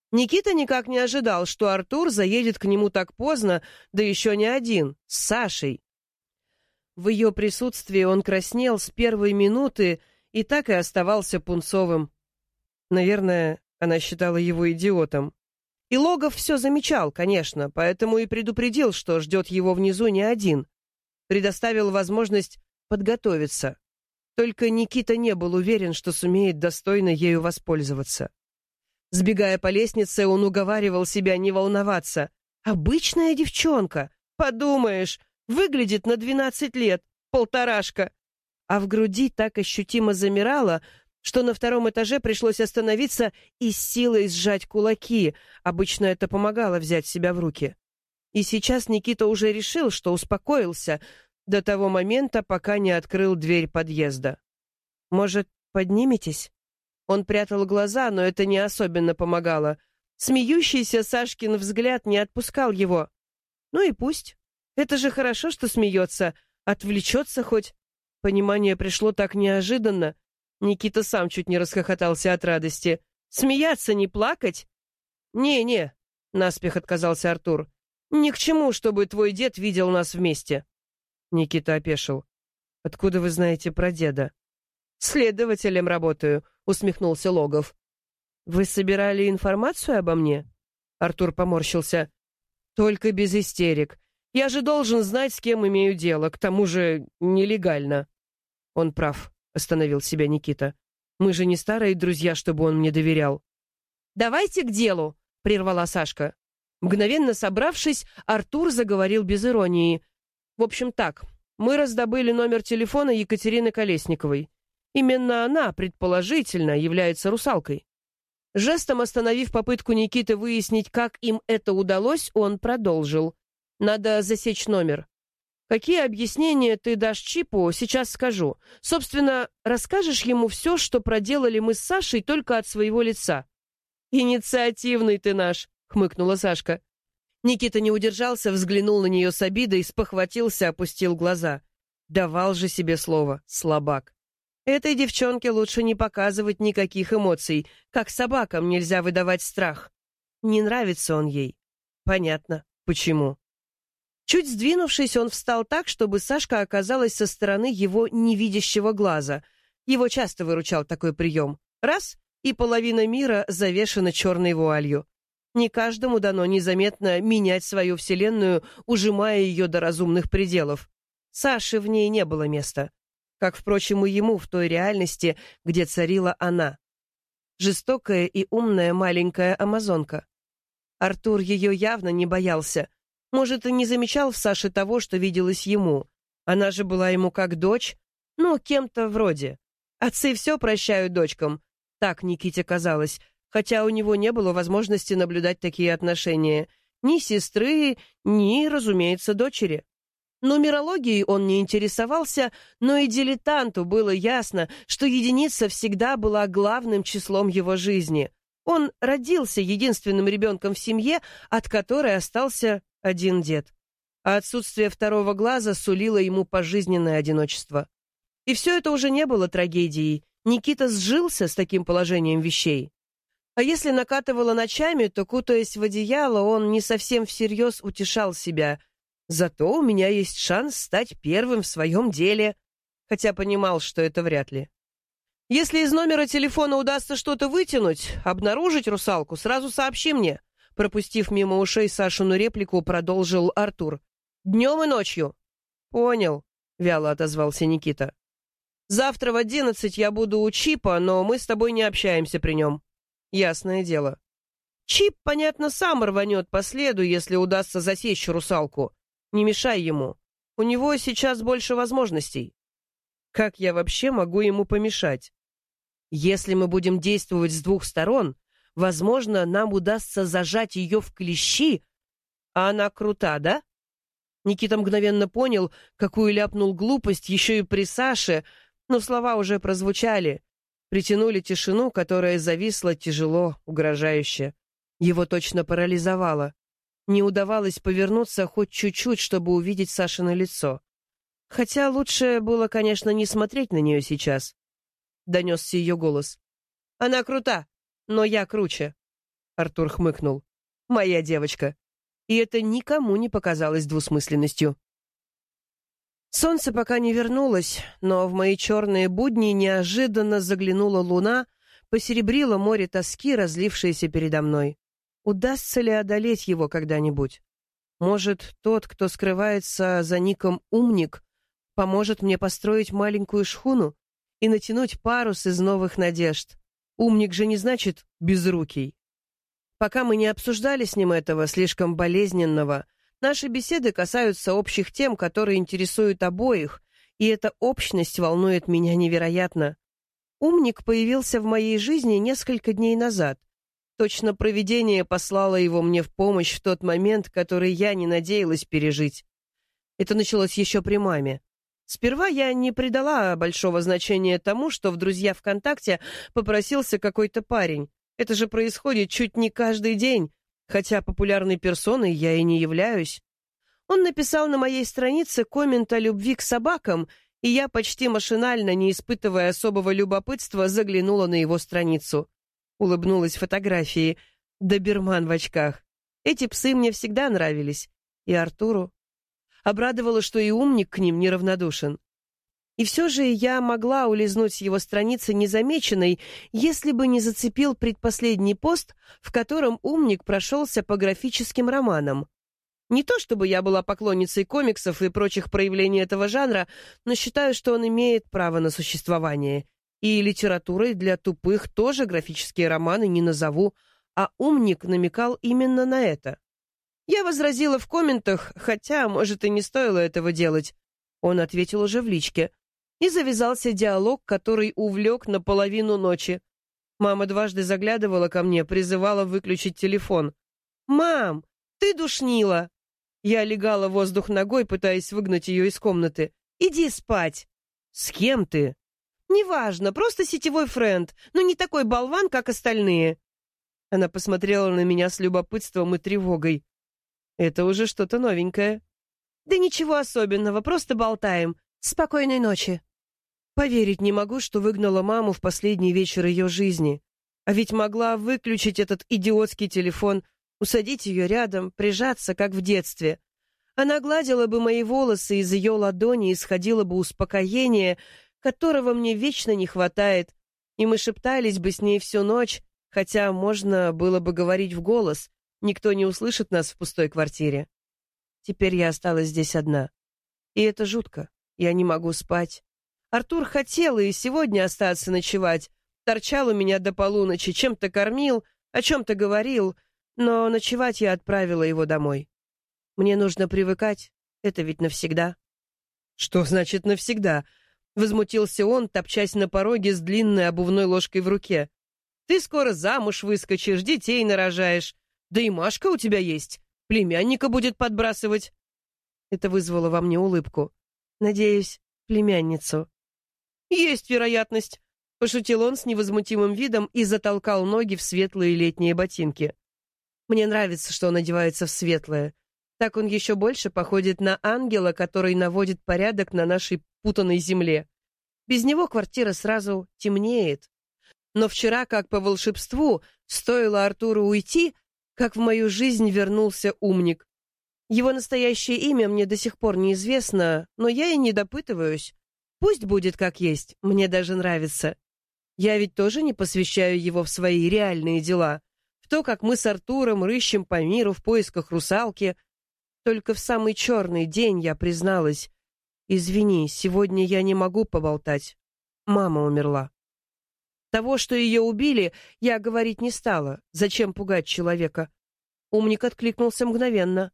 Никита никак не ожидал, что Артур заедет к нему так поздно, да еще не один, с Сашей. В ее присутствии он краснел с первой минуты и так и оставался пунцовым. Наверное, она считала его идиотом. И Логов все замечал, конечно, поэтому и предупредил, что ждет его внизу не один. Предоставил возможность подготовиться. Только Никита не был уверен, что сумеет достойно ею воспользоваться. Сбегая по лестнице, он уговаривал себя не волноваться. Обычная девчонка, подумаешь, выглядит на 12 лет, полторашка. А в груди так ощутимо замирало, что на втором этаже пришлось остановиться и с силой сжать кулаки. Обычно это помогало взять себя в руки. И сейчас Никита уже решил, что успокоился до того момента, пока не открыл дверь подъезда. «Может, подниметесь?» Он прятал глаза, но это не особенно помогало. Смеющийся Сашкин взгляд не отпускал его. Ну и пусть. Это же хорошо, что смеется. Отвлечется хоть. Понимание пришло так неожиданно. Никита сам чуть не расхохотался от радости. Смеяться, не плакать? «Не-не», — наспех отказался Артур. «Ни к чему, чтобы твой дед видел нас вместе». Никита опешил. «Откуда вы знаете про деда?» «Следователем работаю», — усмехнулся Логов. «Вы собирали информацию обо мне?» Артур поморщился. «Только без истерик. Я же должен знать, с кем имею дело, к тому же нелегально». «Он прав», — остановил себя Никита. «Мы же не старые друзья, чтобы он мне доверял». «Давайте к делу», — прервала Сашка. Мгновенно собравшись, Артур заговорил без иронии. «В общем так, мы раздобыли номер телефона Екатерины Колесниковой. Именно она, предположительно, является русалкой». Жестом остановив попытку Никиты выяснить, как им это удалось, он продолжил. «Надо засечь номер. Какие объяснения ты дашь Чипу, сейчас скажу. Собственно, расскажешь ему все, что проделали мы с Сашей, только от своего лица». «Инициативный ты наш», — хмыкнула Сашка. Никита не удержался, взглянул на нее с обидой, спохватился, опустил глаза. Давал же себе слово, слабак. Этой девчонке лучше не показывать никаких эмоций, как собакам нельзя выдавать страх. Не нравится он ей. Понятно, почему. Чуть сдвинувшись, он встал так, чтобы Сашка оказалась со стороны его невидящего глаза. Его часто выручал такой прием. Раз — и половина мира завешена черной вуалью. Не каждому дано незаметно менять свою вселенную, ужимая ее до разумных пределов. Саше в ней не было места. Как, впрочем, и ему в той реальности, где царила она. Жестокая и умная маленькая амазонка. Артур ее явно не боялся. Может, и не замечал в Саше того, что виделось ему. Она же была ему как дочь, ну, кем-то вроде. Отцы все прощают дочкам. Так Никите казалось, хотя у него не было возможности наблюдать такие отношения. Ни сестры, ни, разумеется, дочери. Нумерологией он не интересовался, но и дилетанту было ясно, что единица всегда была главным числом его жизни. Он родился единственным ребенком в семье, от которой остался один дед. А отсутствие второго глаза сулило ему пожизненное одиночество. И все это уже не было трагедией. Никита сжился с таким положением вещей. А если накатывало ночами, то, кутаясь в одеяло, он не совсем всерьез утешал себя. Зато у меня есть шанс стать первым в своем деле, хотя понимал, что это вряд ли. Если из номера телефона удастся что-то вытянуть, обнаружить русалку, сразу сообщи мне. Пропустив мимо ушей Сашину реплику, продолжил Артур. Днем и ночью. Понял, вяло отозвался Никита. Завтра в 11 я буду у Чипа, но мы с тобой не общаемся при нем. Ясное дело. Чип, понятно, сам рванет по следу, если удастся засечь русалку. Не мешай ему. У него сейчас больше возможностей. Как я вообще могу ему помешать? Если мы будем действовать с двух сторон, возможно, нам удастся зажать ее в клещи. А она крута, да? Никита мгновенно понял, какую ляпнул глупость еще и при Саше, но слова уже прозвучали. Притянули тишину, которая зависла тяжело, угрожающе. Его точно парализовало. Не удавалось повернуться хоть чуть-чуть, чтобы увидеть Сашино лицо. Хотя лучше было, конечно, не смотреть на нее сейчас. Донесся ее голос. «Она крута, но я круче». Артур хмыкнул. «Моя девочка». И это никому не показалось двусмысленностью. Солнце пока не вернулось, но в мои черные будни неожиданно заглянула луна, посеребрила море тоски, разлившееся передо мной. Удастся ли одолеть его когда-нибудь? Может, тот, кто скрывается за ником «Умник», поможет мне построить маленькую шхуну и натянуть парус из новых надежд? Умник же не значит безрукий. Пока мы не обсуждали с ним этого слишком болезненного, наши беседы касаются общих тем, которые интересуют обоих, и эта общность волнует меня невероятно. Умник появился в моей жизни несколько дней назад. Точно провидение послало его мне в помощь в тот момент, который я не надеялась пережить. Это началось еще при маме. Сперва я не придала большого значения тому, что в друзья ВКонтакте попросился какой-то парень. Это же происходит чуть не каждый день, хотя популярной персоной я и не являюсь. Он написал на моей странице коммент о любви к собакам, и я почти машинально, не испытывая особого любопытства, заглянула на его страницу. Улыбнулась фотографии. Доберман в очках. Эти псы мне всегда нравились. И Артуру. Обрадовало, что и Умник к ним неравнодушен. И все же я могла улизнуть с его страницы незамеченной, если бы не зацепил предпоследний пост, в котором Умник прошелся по графическим романам. Не то чтобы я была поклонницей комиксов и прочих проявлений этого жанра, но считаю, что он имеет право на существование. И литературой для тупых тоже графические романы не назову, а Умник намекал именно на это. Я возразила в комментах, хотя, может, и не стоило этого делать. Он ответил уже в личке. И завязался диалог, который увлек на половину ночи. Мама дважды заглядывала ко мне, призывала выключить телефон. «Мам, ты душнила!» Я легала в воздух ногой, пытаясь выгнать ее из комнаты. «Иди спать!» «С кем ты?» «Неважно, просто сетевой френд, но не такой болван, как остальные». Она посмотрела на меня с любопытством и тревогой. «Это уже что-то новенькое». «Да ничего особенного, просто болтаем. Спокойной ночи». Поверить не могу, что выгнала маму в последний вечер ее жизни. А ведь могла выключить этот идиотский телефон, усадить ее рядом, прижаться, как в детстве. Она гладила бы мои волосы, из ее ладони исходило бы успокоение, которого мне вечно не хватает, и мы шептались бы с ней всю ночь, хотя можно было бы говорить в голос, никто не услышит нас в пустой квартире. Теперь я осталась здесь одна. И это жутко, я не могу спать. Артур хотел и сегодня остаться ночевать, торчал у меня до полуночи, чем-то кормил, о чем-то говорил, но ночевать я отправила его домой. Мне нужно привыкать, это ведь навсегда. Что значит навсегда? Возмутился он, топчась на пороге с длинной обувной ложкой в руке. «Ты скоро замуж выскочишь, детей нарожаешь. Да и Машка у тебя есть. Племянника будет подбрасывать». Это вызвало во мне улыбку. Надеюсь, племянницу. «Есть вероятность», — пошутил он с невозмутимым видом и затолкал ноги в светлые летние ботинки. Мне нравится, что он одевается в светлое. Так он еще больше походит на ангела, который наводит порядок на нашей путанной земле. Без него квартира сразу темнеет. Но вчера, как по волшебству, стоило Артуру уйти, как в мою жизнь вернулся Умник. Его настоящее имя мне до сих пор неизвестно, но я и не допытываюсь. Пусть будет как есть, мне даже нравится. Я ведь тоже не посвящаю его в свои реальные дела, в то, как мы с Артуром рыщем по миру в поисках русалки. Только в самый черный день я призналась: «Извини, сегодня я не могу поболтать. Мама умерла». Того, что ее убили, я говорить не стала. Зачем пугать человека? Умник откликнулся мгновенно.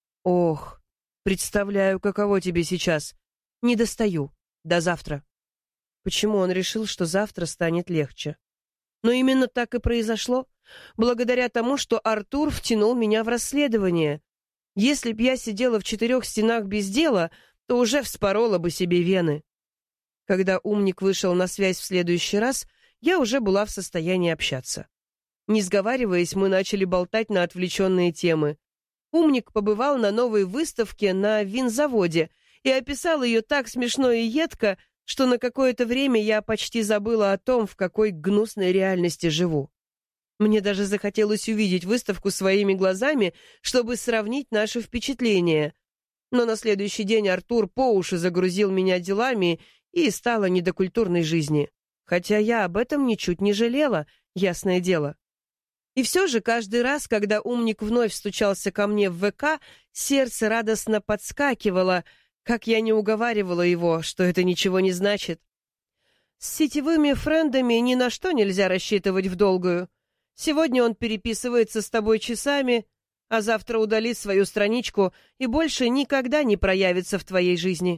«Ох, представляю, каково тебе сейчас. Не достаю. До завтра». Почему он решил, что завтра станет легче? Но именно так и произошло, благодаря тому, что Артур втянул меня в расследование. Если б я сидела в 4 стенах без дела, то уже вспорола бы себе вены. Когда Умник вышел на связь в следующий раз, я уже была в состоянии общаться. Не сговариваясь, мы начали болтать на отвлеченные темы. Умник побывал на новой выставке на винзаводе и описал ее так смешно и едко, что на какое-то время я почти забыла о том, в какой гнусной реальности живу. Мне даже захотелось увидеть выставку своими глазами, чтобы сравнить наши впечатления. Но на следующий день Артур по уши загрузил меня делами, и стало не до культурной жизни. Хотя я об этом ничуть не жалела, ясное дело. И все же каждый раз, когда умник вновь стучался ко мне в ВК, сердце радостно подскакивало, как я не уговаривала его, что это ничего не значит. С сетевыми френдами ни на что нельзя рассчитывать в долгую. Сегодня он переписывается с тобой часами, а завтра удалит свою страничку и больше никогда не проявится в твоей жизни.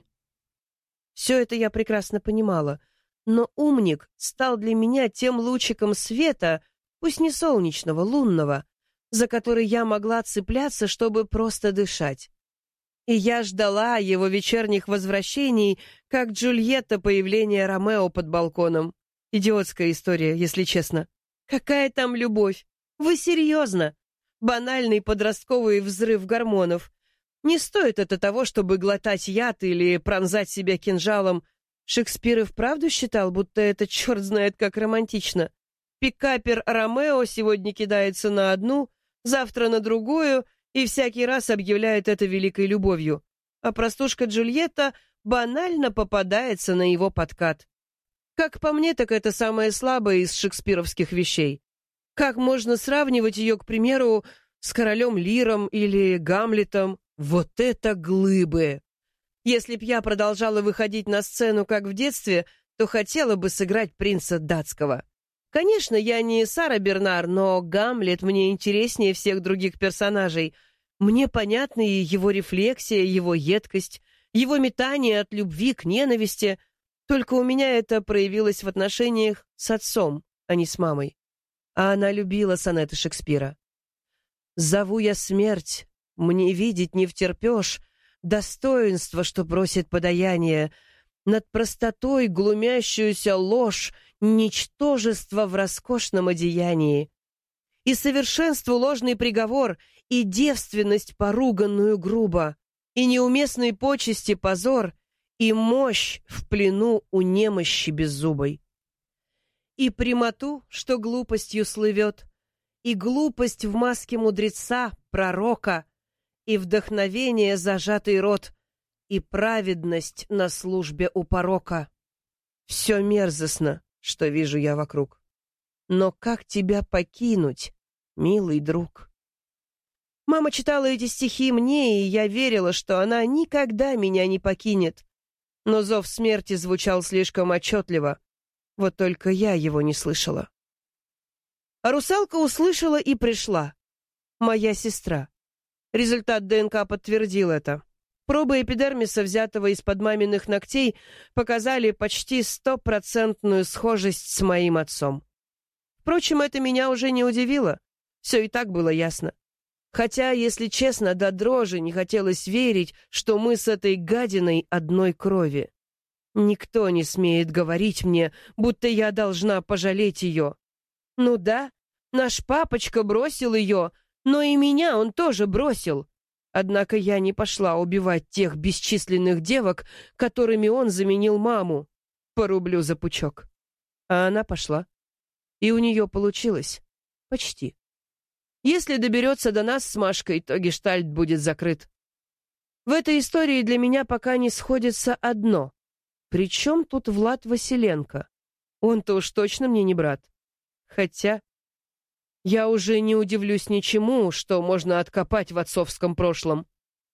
Все это я прекрасно понимала, но умник стал для меня тем лучиком света, пусть не солнечного, лунного, за который я могла цепляться, чтобы просто дышать. И я ждала его вечерних возвращений, как Джульетта появления Ромео под балконом. Идиотская история, если честно. Какая там любовь? Вы серьезно? Банальный подростковый взрыв гормонов. Не стоит это того, чтобы глотать яд или пронзать себя кинжалом. Шекспир и вправду считал, будто это черт знает как романтично. Пикапер Ромео сегодня кидается на одну, завтра на другую и всякий раз объявляет это великой любовью. А простушка Джульетта банально попадается на его подкат. Как по мне, так это самое слабое из шекспировских вещей. Как можно сравнивать ее, к примеру, с королем Лиром или Гамлетом? Вот это глыбы! Если б я продолжала выходить на сцену, как в детстве, то хотела бы сыграть принца датского. Конечно, я не Сара Бернар, но Гамлет мне интереснее всех других персонажей. Мне понятны и его рефлексия, его едкость, его метание от любви к ненависти. Только у меня это проявилось в отношениях с отцом, а не с мамой. А она любила сонеты Шекспира. «Зову я смерть, мне видеть не втерпешь, достоинство, что просит подаяние, над простотой глумящуюся ложь, ничтожество в роскошном одеянии, и совершенству ложный приговор, и девственность поруганную грубо, и неуместной почести позор, и мощь в плену у немощи беззубой. И прямоту, что глупостью слывет, и глупость в маске мудреца, пророка, и вдохновение зажатый рот, и праведность на службе у порока. Все мерзостно, что вижу я вокруг. Но как тебя покинуть, милый друг? Мама читала эти стихи мне, и я верила, что она никогда меня не покинет. Но зов смерти звучал слишком отчетливо. Вот только я его не слышала. А русалка услышала и пришла. Моя сестра. Результат ДНК подтвердил это. Пробы эпидермиса, взятого из-под маминых ногтей, показали почти 100% схожесть с моим отцом. Впрочем, это меня уже не удивило. Все и так было ясно. Хотя, если честно, до дрожи не хотелось верить, что мы с этой гадиной одной крови. Никто не смеет говорить мне, будто я должна пожалеть ее. Ну да, наш папочка бросил ее, но и меня он тоже бросил. Однако я не пошла убивать тех бесчисленных девок, которыми он заменил маму. По рублю за пучок. А она пошла. И у нее получилось. Почти. Если доберется до нас с Машкой, то гештальт будет закрыт. В этой истории для меня пока не сходится одно. Причем тут Влад Василенко? Он-то уж точно мне не брат. Хотя я уже не удивлюсь ничему, что можно откопать в отцовском прошлом.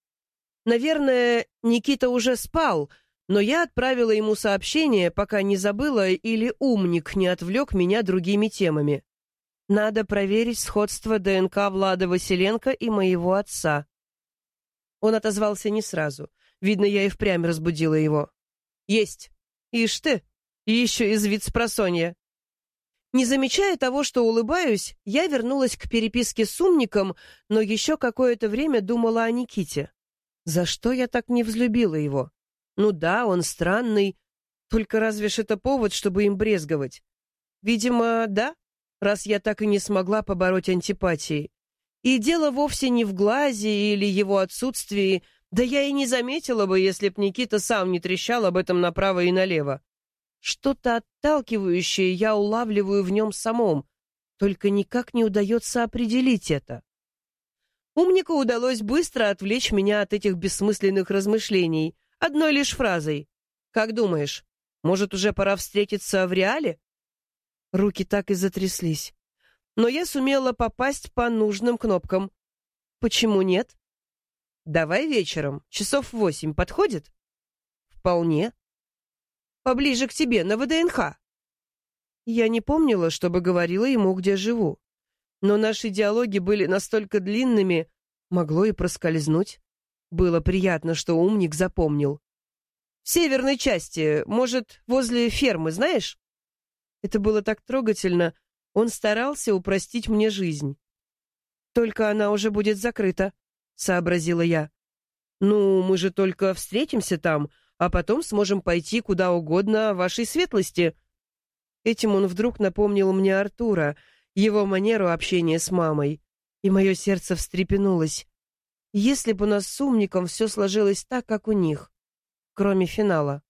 Наверное, Никита уже спал, но я отправила ему сообщение, пока не забыла или умник не отвлек меня другими темами. Надо проверить сходство ДНК Влада Василенко и моего отца. Он отозвался не сразу. Видно, я и впрямь разбудила его. Есть. Ишь ты, еще из виц-спросонья. Не замечая того, что улыбаюсь, я вернулась к переписке с умником, но еще какое-то время думала о Никите. За что я так не взлюбила его? Ну да, он странный, только разве ж это повод, чтобы им брезговать? Видимо, да, раз я так и не смогла побороть антипатии. И дело вовсе не в глазе или его отсутствии, да я и не заметила бы, если б Никита сам не трещал об этом направо и налево. Что-то отталкивающее я улавливаю в нем самом, Только никак не удается определить это. Умнику удалось быстро отвлечь меня от этих бессмысленных размышлений одной лишь фразой. «Как думаешь, может, уже пора встретиться в реале?» Руки так и затряслись. Но я сумела попасть по нужным кнопкам. Почему нет? Давай вечером, часов 8, подходит? Вполне. Поближе к тебе, на ВДНХ. Я не помнила, чтобы говорила ему, где живу. Но наши диалоги были настолько длинными, могло и проскользнуть. Было приятно, что умник запомнил. В северной части, может, возле фермы, знаешь? Это было так трогательно. Он старался упростить мне жизнь. Только она уже будет закрыта, сообразила я. Ну, мы же только встретимся там, а потом сможем пойти куда угодно вашей светлости. Этим он вдруг напомнил мне Артура, его манеру общения с мамой, и мое сердце встрепенулось. Если бы у нас с умником все сложилось так, как у них, кроме финала.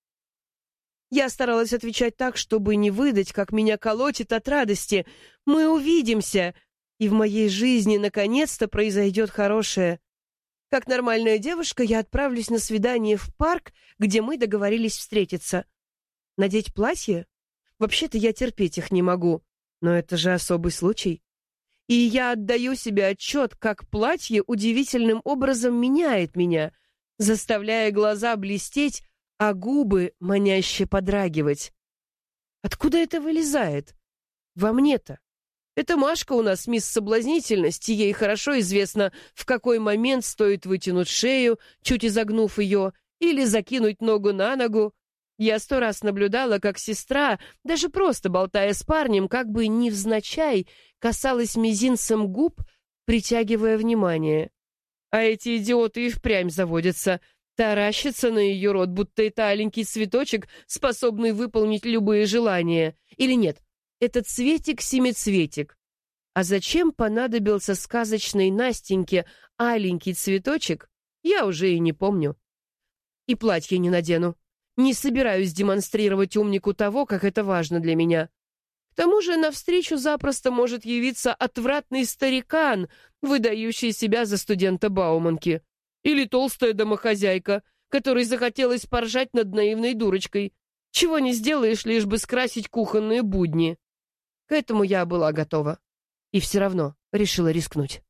Я старалась отвечать так, чтобы не выдать, как меня колотит от радости. Мы увидимся, и в моей жизни наконец-то произойдет хорошее. Как нормальная девушка, я отправлюсь на свидание в парк, где мы договорились встретиться. Надеть платье? Вообще-то я терпеть их не могу, но это же особый случай. И я отдаю себе отчет, как платье удивительным образом меняет меня, заставляя глаза блестеть, а губы маняще подрагивать. Откуда это вылезает? Во мне-то. Это Машка у нас мисс Соблазнительность, и ей хорошо известно, в какой момент стоит вытянуть шею, чуть изогнув ее, или закинуть ногу на ногу. Я 100 раз наблюдала, как сестра, даже просто болтая с парнем, как бы невзначай, касалась мизинцем губ, притягивая внимание. А эти идиоты и впрямь заводятся, таращатся на ее рот, будто это аленький цветочек, способный выполнить любые желания. Или нет, это цветик-семицветик. А зачем понадобился сказочной Настеньке аленький цветочек, я уже и не помню. И платье не надену. Не собираюсь демонстрировать умнику того, как это важно для меня. К тому же навстречу запросто может явиться отвратный старикан, выдающий себя за студента Бауманки. Или толстая домохозяйка, которой захотелось поржать над наивной дурочкой. Чего не сделаешь, лишь бы скрасить кухонные будни. К этому я была готова. И все равно решила рискнуть.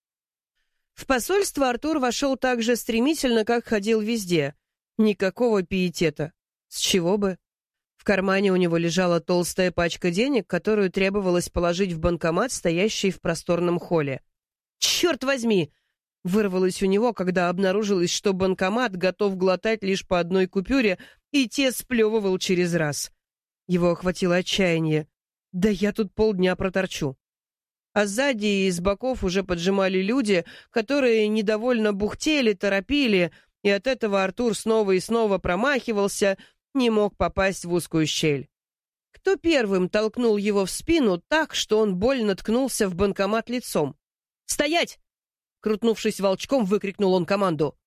В посольство Артур вошел так же стремительно, как ходил везде. Никакого пиетета. С чего бы? В кармане у него лежала толстая пачка денег, которую требовалось положить в банкомат, стоящий в просторном холле. «Черт возьми!» — вырвалось у него, когда обнаружилось, что банкомат готов глотать лишь по одной купюре, и те сплевывал через раз. Его охватило отчаяние. «Да я тут полдня проторчу». А сзади и с боков уже поджимали люди, которые недовольно бухтели, торопили, и от этого Артур снова и снова промахивался, не мог попасть в узкую щель. Кто первым толкнул его в спину так, что он больно ткнулся в банкомат лицом? «Стоять!» — крутнувшись волчком, выкрикнул он команду.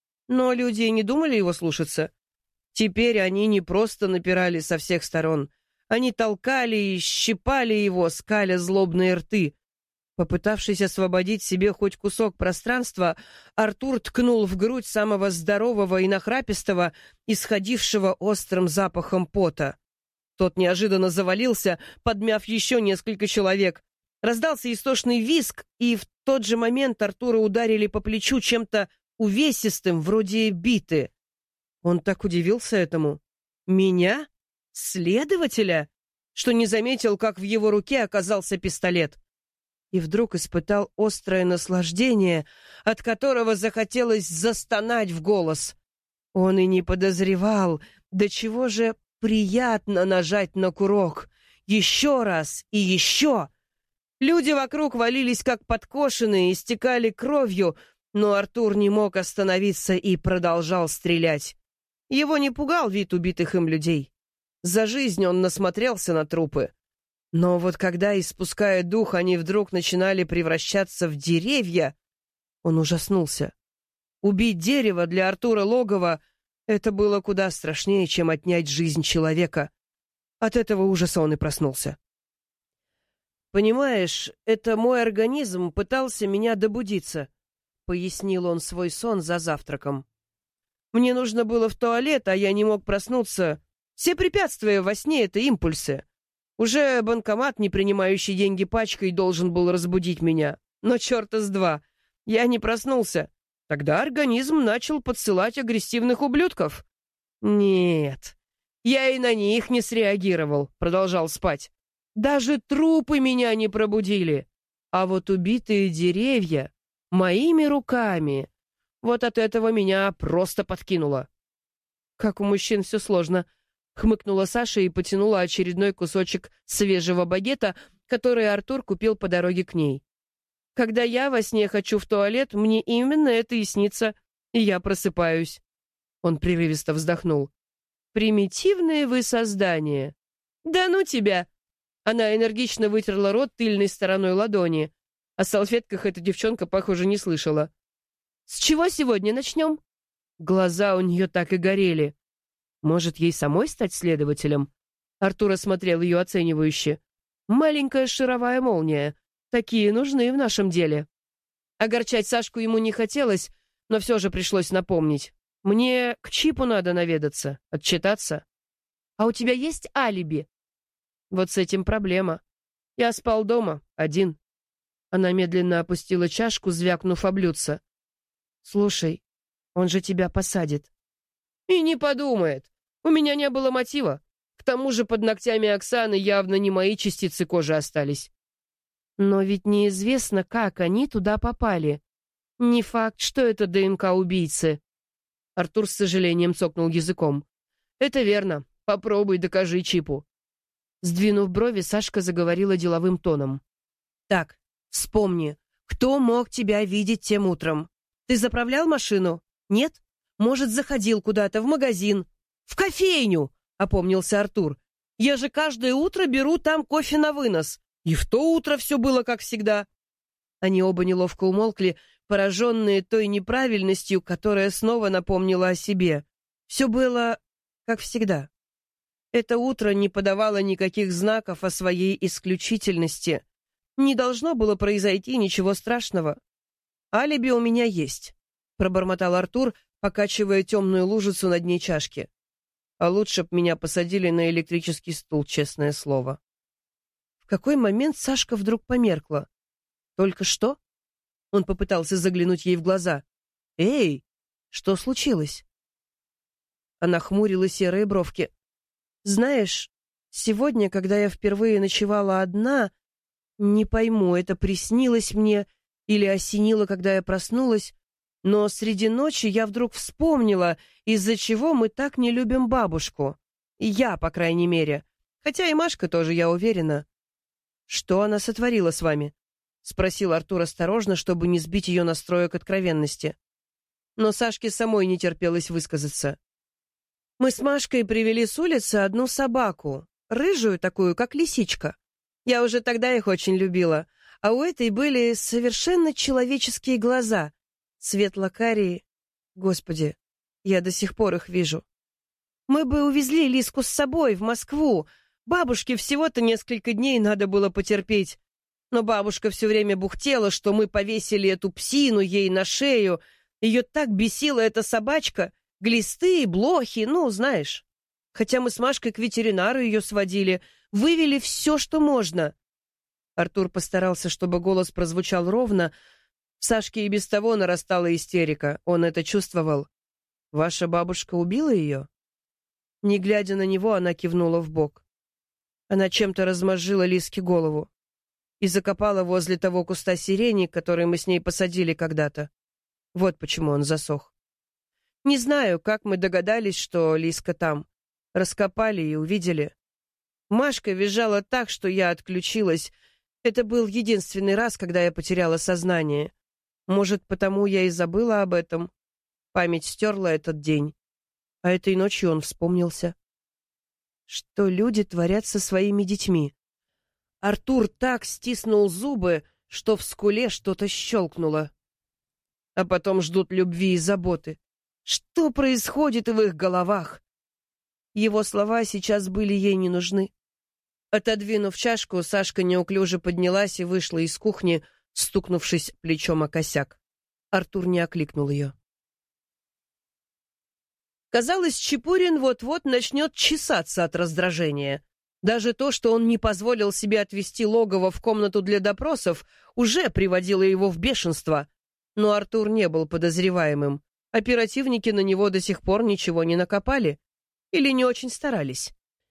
Но люди не думали его слушаться. Теперь они не просто напирали со всех сторон. Они толкали и щипали его, скаля злобные рты. Попытавшись освободить себе хоть кусок пространства, Артур ткнул в грудь самого здорового и нахрапистого, исходившего острым запахом пота. Тот неожиданно завалился, подмяв еще несколько человек. Раздался истошный визг, и в тот же момент Артура ударили по плечу чем-то увесистым, вроде биты. Он так удивился этому. Меня? Следователя? Что не заметил, как в его руке оказался пистолет. И вдруг испытал острое наслаждение, от которого захотелось застонать в голос. Он и не подозревал, до чего же приятно нажать на курок. Еще раз и еще. Люди вокруг валились как подкошенные, истекали кровью, но Артур не мог остановиться и продолжал стрелять. Его не пугал вид убитых им людей. За жизнь он насмотрелся на трупы. Но вот когда, испуская дух, они вдруг начинали превращаться в деревья, он ужаснулся. Убить дерево для Артура Логова — это было куда страшнее, чем отнять жизнь человека. От этого ужаса он и проснулся. «Понимаешь, это мой организм пытался меня добудиться», — пояснил он свой сон за завтраком. «Мне нужно было в туалет, а я не мог проснуться. Все препятствия во сне — это импульсы. Уже банкомат, не принимающий деньги пачкой, должен был разбудить меня. Но черта с два. Я не проснулся. Тогда организм начал подсылать агрессивных ублюдков. Нет, я и на них не среагировал, продолжал спать. Даже трупы меня не пробудили. А вот убитые деревья моими руками. Вот от этого меня просто подкинуло. Как у мужчин все сложно, хмыкнула Саша и потянула очередной кусочек свежего багета, который Артур купил по дороге к ней. Когда я во сне хочу в туалет, мне именно это и снится, и я просыпаюсь. Он прерывисто вздохнул. «Примитивные вы создания». «Да ну тебя!» Она энергично вытерла рот тыльной стороной ладони. О салфетках эта девчонка, похоже, не слышала. «С чего сегодня начнем?» Глаза у нее так и горели. «Может, ей самой стать следователем?» Артур осмотрел ее оценивающе. «Маленькая шаровая молния. Такие нужны в нашем деле». Огорчать Сашку ему не хотелось, но все же пришлось напомнить. «Мне к Чипу надо наведаться, отчитаться». «А у тебя есть алиби?» «Вот с этим проблема. Я спал дома, один». Она медленно опустила чашку, звякнув о блюдце. «Слушай, он же тебя посадит». «И не подумает. У меня не было мотива. К тому же под ногтями Оксаны явно не мои частицы кожи остались». «Но ведь неизвестно, как они туда попали. Не факт, что это ДНК убийцы». Артур с сожалением цокнул языком. «Это верно. Попробуй, докажи Чипу». Сдвинув брови, Сашка заговорила деловым тоном. «Так, вспомни, кто мог тебя видеть тем утром? Ты заправлял машину? Нет? Может, заходил куда-то, в магазин? В кофейню!» — опомнился Артур. «Я же каждое утро беру там кофе на вынос. И в то утро все было как всегда». Они оба неловко умолкли, пораженные той неправильностью, которая снова напомнила о себе. Все было как всегда. Это утро не подавало никаких знаков о своей исключительности. Не должно было произойти ничего страшного. «Алиби у меня есть», — пробормотал Артур, покачивая темную лужицу на дне чашки. «А лучше б меня посадили на электрический стул, честное слово». В какой момент Сашка вдруг померкла? «Только что?» Он попытался заглянуть ей в глаза. «Эй, что случилось?» Она хмурила серые бровки. «Знаешь, сегодня, когда я впервые ночевала одна, не пойму, это приснилось мне или осенило, когда я проснулась, но среди ночи я вдруг вспомнила, из-за чего мы так не любим бабушку. Я, по крайней мере. Хотя и Машка тоже, я уверена». «Что она сотворила с вами?» — спросил Артур осторожно, чтобы не сбить ее настроя к откровенности. Но Сашке самой не терпелось высказаться. «Мы с Машкой привели с улицы одну собаку, рыжую такую, как лисичка. Я уже тогда их очень любила, а у этой были совершенно человеческие глаза, светло-карие. Господи, я до сих пор их вижу. Мы бы увезли Лиску с собой в Москву. Бабушке всего-то несколько дней надо было потерпеть. Но бабушка все время бухтела, что мы повесили эту псину ей на шею. Ее так бесила эта собачка. Глисты, блохи, ну, знаешь. Хотя мы с Машкой к ветеринару ее сводили, вывели все, что можно». Артур постарался, чтобы голос прозвучал ровно. В Сашке и без того нарастала истерика, он это чувствовал. «Ваша бабушка убила ее?» Не глядя на него, она кивнула вбок. Она чем-то размозжила Лиске голову и закопала возле того куста сирени, который мы с ней посадили когда-то. Вот почему он засох. Не знаю, как мы догадались, что Лиска там. Раскопали и увидели. Машка визжала так, что я отключилась. Это был единственный раз, когда я потеряла сознание. Может, потому я и забыла об этом. Память стерла этот день. А этой ночью он вспомнился. Что люди творят со своими детьми? Артур так стиснул зубы, что в скуле что-то щелкнуло. А потом ждут любви и заботы. Что происходит в их головах? Его слова сейчас были ей не нужны. Отодвинув чашку, Сашка неуклюже поднялась и вышла из кухни, стукнувшись плечом о косяк. Артур не окликнул ее. Казалось, Чепурин вот-вот начнет чесаться от раздражения. Даже то, что он не позволил себе отвести Логова в комнату для допросов, уже приводило его в бешенство. Но Артур не был подозреваемым. Оперативники на него до сих пор ничего не накопали. Или не очень старались.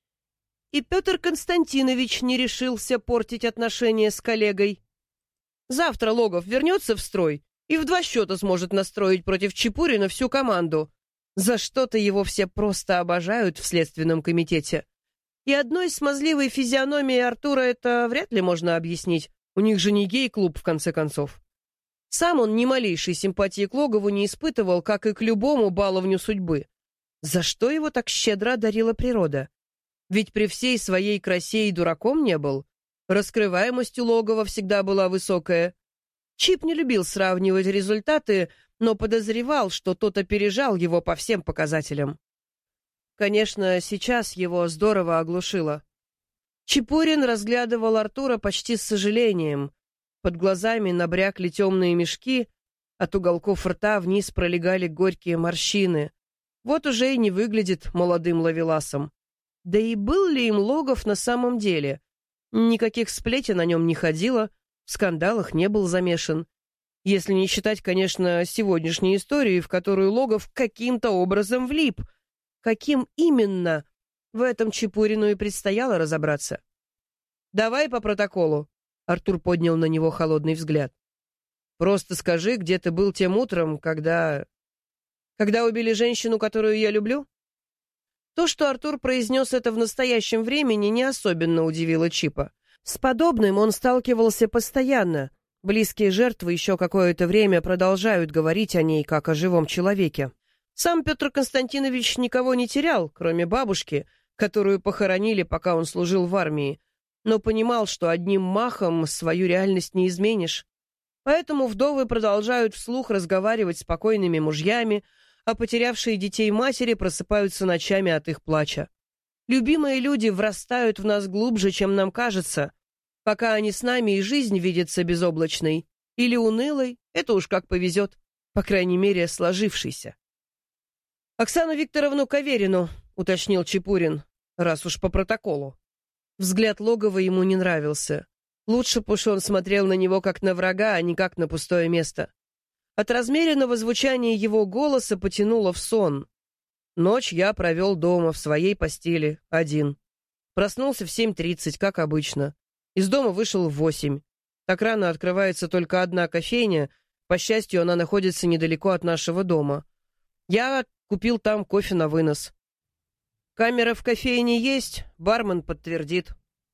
И Петр Константинович не решился портить отношения с коллегой. Завтра Логов вернется в строй и в 2 счета сможет настроить против Чепурина всю команду. За что-то его все просто обожают в Следственном комитете. И одной смазливой физиономией Артура это вряд ли можно объяснить. У них же не гей-клуб, в конце концов. Сам он ни малейшей симпатии к Логову не испытывал, как и к любому баловню судьбы. За что его так щедро одарила природа? Ведь при всей своей красе и дураком не был. Раскрываемость у Логова всегда была высокая. Чип не любил сравнивать результаты, но подозревал, что тот опережал его по всем показателям. Конечно, сейчас его здорово оглушило. Чепурин разглядывал Артура почти с сожалением. Под глазами набрякли темные мешки, от уголков рта вниз пролегали горькие морщины. Вот уже и не выглядит молодым ловеласом. Да и был ли им Логов на самом деле? Никаких сплетен о нем не ходило, в скандалах не был замешан. Если не считать, конечно, сегодняшней истории, в которую Логов каким-то образом влип. Каким именно? В этом Чепурину и предстояло разобраться. «Давай по протоколу», — Артур поднял на него холодный взгляд. «Просто скажи, где ты был тем утром, когда убили женщину, которую я люблю?» То, что Артур произнес это в настоящем времени, не особенно удивило Чипа. С подобным он сталкивался постоянно. Близкие жертвы еще какое-то время продолжают говорить о ней, как о живом человеке. Сам Петр Константинович никого не терял, кроме бабушки, которую похоронили, пока он служил в армии, но понимал, что одним махом свою реальность не изменишь. Поэтому вдовы продолжают вслух разговаривать с покойными мужьями, а потерявшие детей матери просыпаются ночами от их плача. Любимые люди врастают в нас глубже, чем нам кажется. Пока они с нами, и жизнь видится безоблачной или унылой, это уж как повезет, по крайней мере, сложившейся. «Оксану Викторовну Каверину», — уточнил Чепурин, раз уж по протоколу. Взгляд Логова ему не нравился. Лучше б уж он смотрел на него как на врага, а не как на пустое место. От размеренного звучания его голоса потянуло в сон. Ночь я провел дома, в своей постели, один. Проснулся в 7:30, как обычно. Из дома вышел в 8. Так рано открывается только одна кофейня. По счастью, она находится недалеко от нашего дома. Я купил там кофе на вынос. Камера в кофейне есть, бармен подтвердит.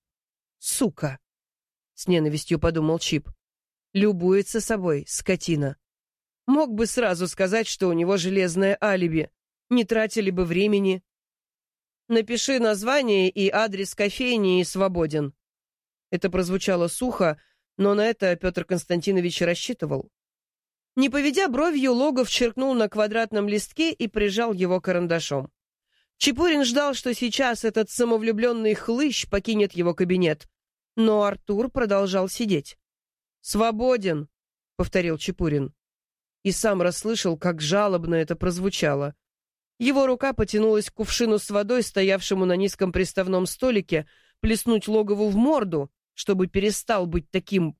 «Сука!» — с ненавистью подумал Чип. «Любуется собой, скотина. Мог бы сразу сказать, что у него железное алиби. Не тратили бы времени. Напиши название и адрес кофейни и свободен». Это прозвучало сухо, но на это Петр Константинович рассчитывал. Не поведя бровью, Логов черкнул на квадратном листке и прижал его карандашом. Чепурин ждал, что сейчас этот самовлюбленный хлыщ покинет его кабинет, но Артур продолжал сидеть. «Свободен», — повторил Чепурин. И сам расслышал, как жалобно это прозвучало. Его рука потянулась к кувшину с водой, стоявшему на низком приставном столике, плеснуть Логову в морду, чтобы перестал быть таким...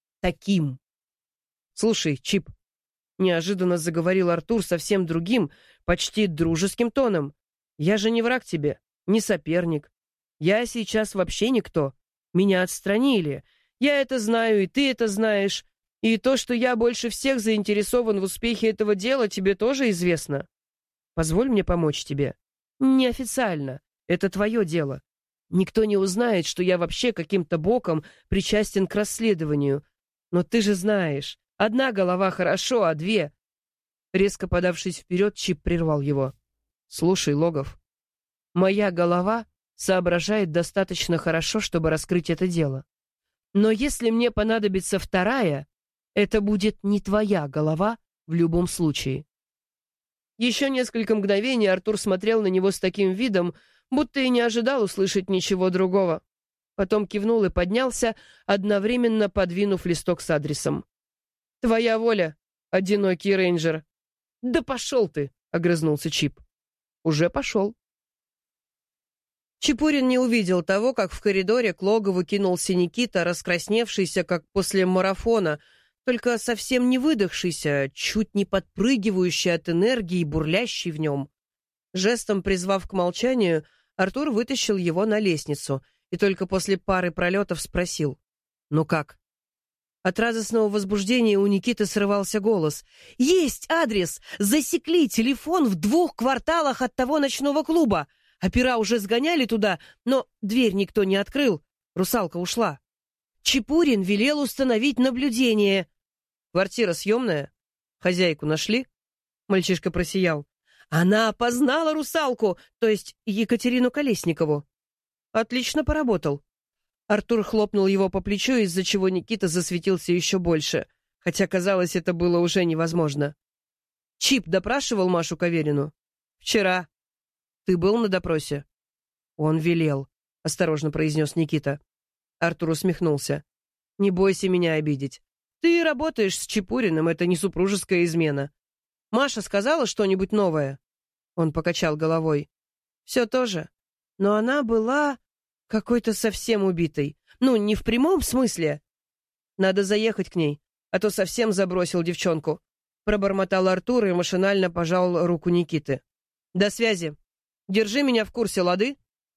«Слушай, Чип», — неожиданно заговорил Артур совсем другим, почти дружеским тоном, «я же не враг тебе, не соперник. Я сейчас вообще никто. Меня отстранили. Я это знаю, и ты это знаешь. И то, что я больше всех заинтересован в успехе этого дела, тебе тоже известно. Позволь мне помочь тебе. Неофициально. Это твое дело. Никто не узнает, что я вообще каким-то боком причастен к расследованию. Но ты же знаешь, одна голова хорошо, а 2... Резко подавшись вперед, Чип прервал его. «Слушай, Логов, моя голова соображает достаточно хорошо, чтобы раскрыть это дело. Но если мне понадобится 2, это будет не твоя голова в любом случае». Еще несколько мгновений Артур смотрел на него с таким видом, будто и не ожидал услышать ничего другого. Потом кивнул и поднялся, одновременно подвинув листок с адресом. «Твоя воля, одинокий рейнджер». «Да пошел ты!» — огрызнулся Чип. «Уже пошел». Чепурин не увидел того, как в коридоре к логову кинулся Никита, раскрасневшийся, как после марафона, только совсем не выдохшийся, чуть не подпрыгивающий от энергии, бурлящий в нем. Жестом призвав к молчанию, Артур вытащил его на лестницу и только после пары пролетов спросил: «Ну как?» От радостного возбуждения у Никиты срывался голос. «Есть адрес! Засекли телефон в 2 кварталах от того ночного клуба! Опера уже сгоняли туда, но дверь никто не открыл. Русалка ушла. Чепурин велел установить наблюдение». «Квартира съемная? Хозяйку нашли?» Мальчишка просиял. «Она опознала русалку, то есть Екатерину Колесникову». «Отлично поработал». Артур хлопнул его по плечу, из-за чего Никита засветился еще больше, хотя, казалось, это было уже невозможно. «Чип допрашивал Машу Каверину?» «Вчера». «Ты был на допросе?» «Он велел», — осторожно произнес Никита. Артур усмехнулся. «Не бойся меня обидеть. Ты работаешь с Чепуриным, это не супружеская измена. Маша сказала что-нибудь новое?» Он покачал головой. «Все то же. Но она была какой-то совсем убитой. Ну, не в прямом смысле. Надо заехать к ней, а то совсем забросил девчонку». Пробормотал Артур и машинально пожал руку Никиты. «До связи. Держи меня в курсе, лады?»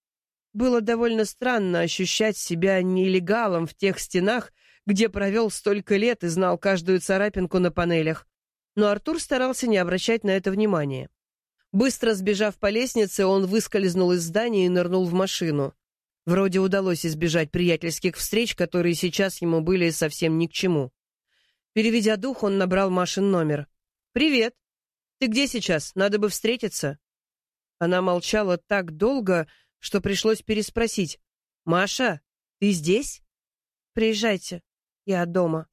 Было довольно странно ощущать себя нелегалом в тех стенах, где провел столько лет и знал каждую царапинку на панелях. Но Артур старался не обращать на это внимания. Быстро сбежав по лестнице, он выскользнул из здания и нырнул в машину. Вроде удалось избежать приятельских встреч, которые сейчас ему были совсем ни к чему. Переведя дух, он набрал Машин номер. «Привет. Ты где сейчас? Надо бы встретиться». Она молчала так долго, что пришлось переспросить. «Маша, ты здесь?» «Приезжайте. Я дома».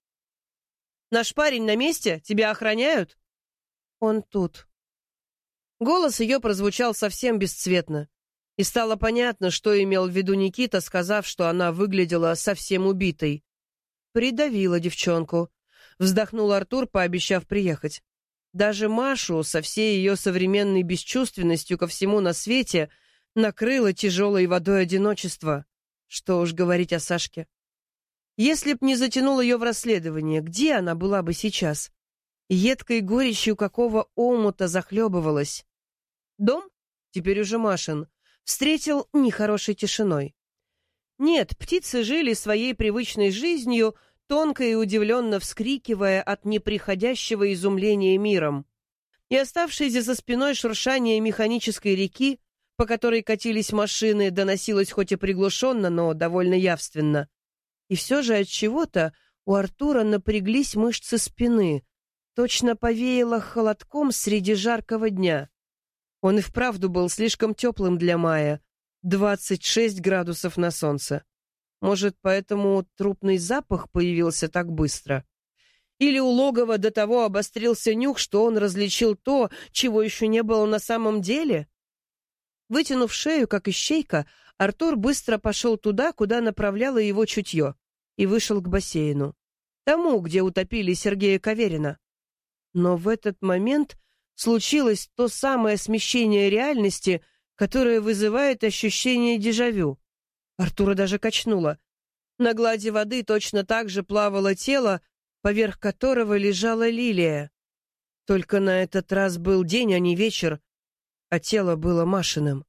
«Наш парень на месте? Тебя охраняют?» «Он тут». Голос ее прозвучал совсем бесцветно. И стало понятно, что имел в виду Никита, сказав, что она выглядела совсем убитой. Придавила девчонку. Вздохнул Артур, пообещав приехать. Даже Машу, со всей ее современной бесчувственностью ко всему на свете, накрыло тяжелой водой одиночество. Что уж говорить о Сашке. Если б не затянул ее в расследование, где она была бы сейчас? Едкой горечью какого омута захлебывалась. Дом, теперь уже Машин, встретил нехорошей тишиной. Нет, птицы жили своей привычной жизнью, тонко и удивленно вскрикивая от неприходящего изумления миром. И оставшееся за спиной шуршание механической реки, по которой катились машины, доносилось хоть и приглушенно, но довольно явственно. И все же от чего-то у Артура напряглись мышцы спины, точно повеяло холодком среди жаркого дня. Он и вправду был слишком теплым для мая, 26 градусов на солнце. Может, поэтому трупный запах появился так быстро? Или у логова до того обострился нюх, что он различил то, чего еще не было на самом деле? Вытянув шею, как ищейка, Артур быстро пошел туда, куда направляло его чутье, и вышел к бассейну. Тому, где утопили Сергея Каверина. Но в этот момент случилось то самое смещение реальности, которое вызывает ощущение дежавю. Артура даже качнуло. На глади воды точно так же плавало тело, поверх которого лежала лилия. Только на этот раз был день, а не вечер, а тело было Машиным.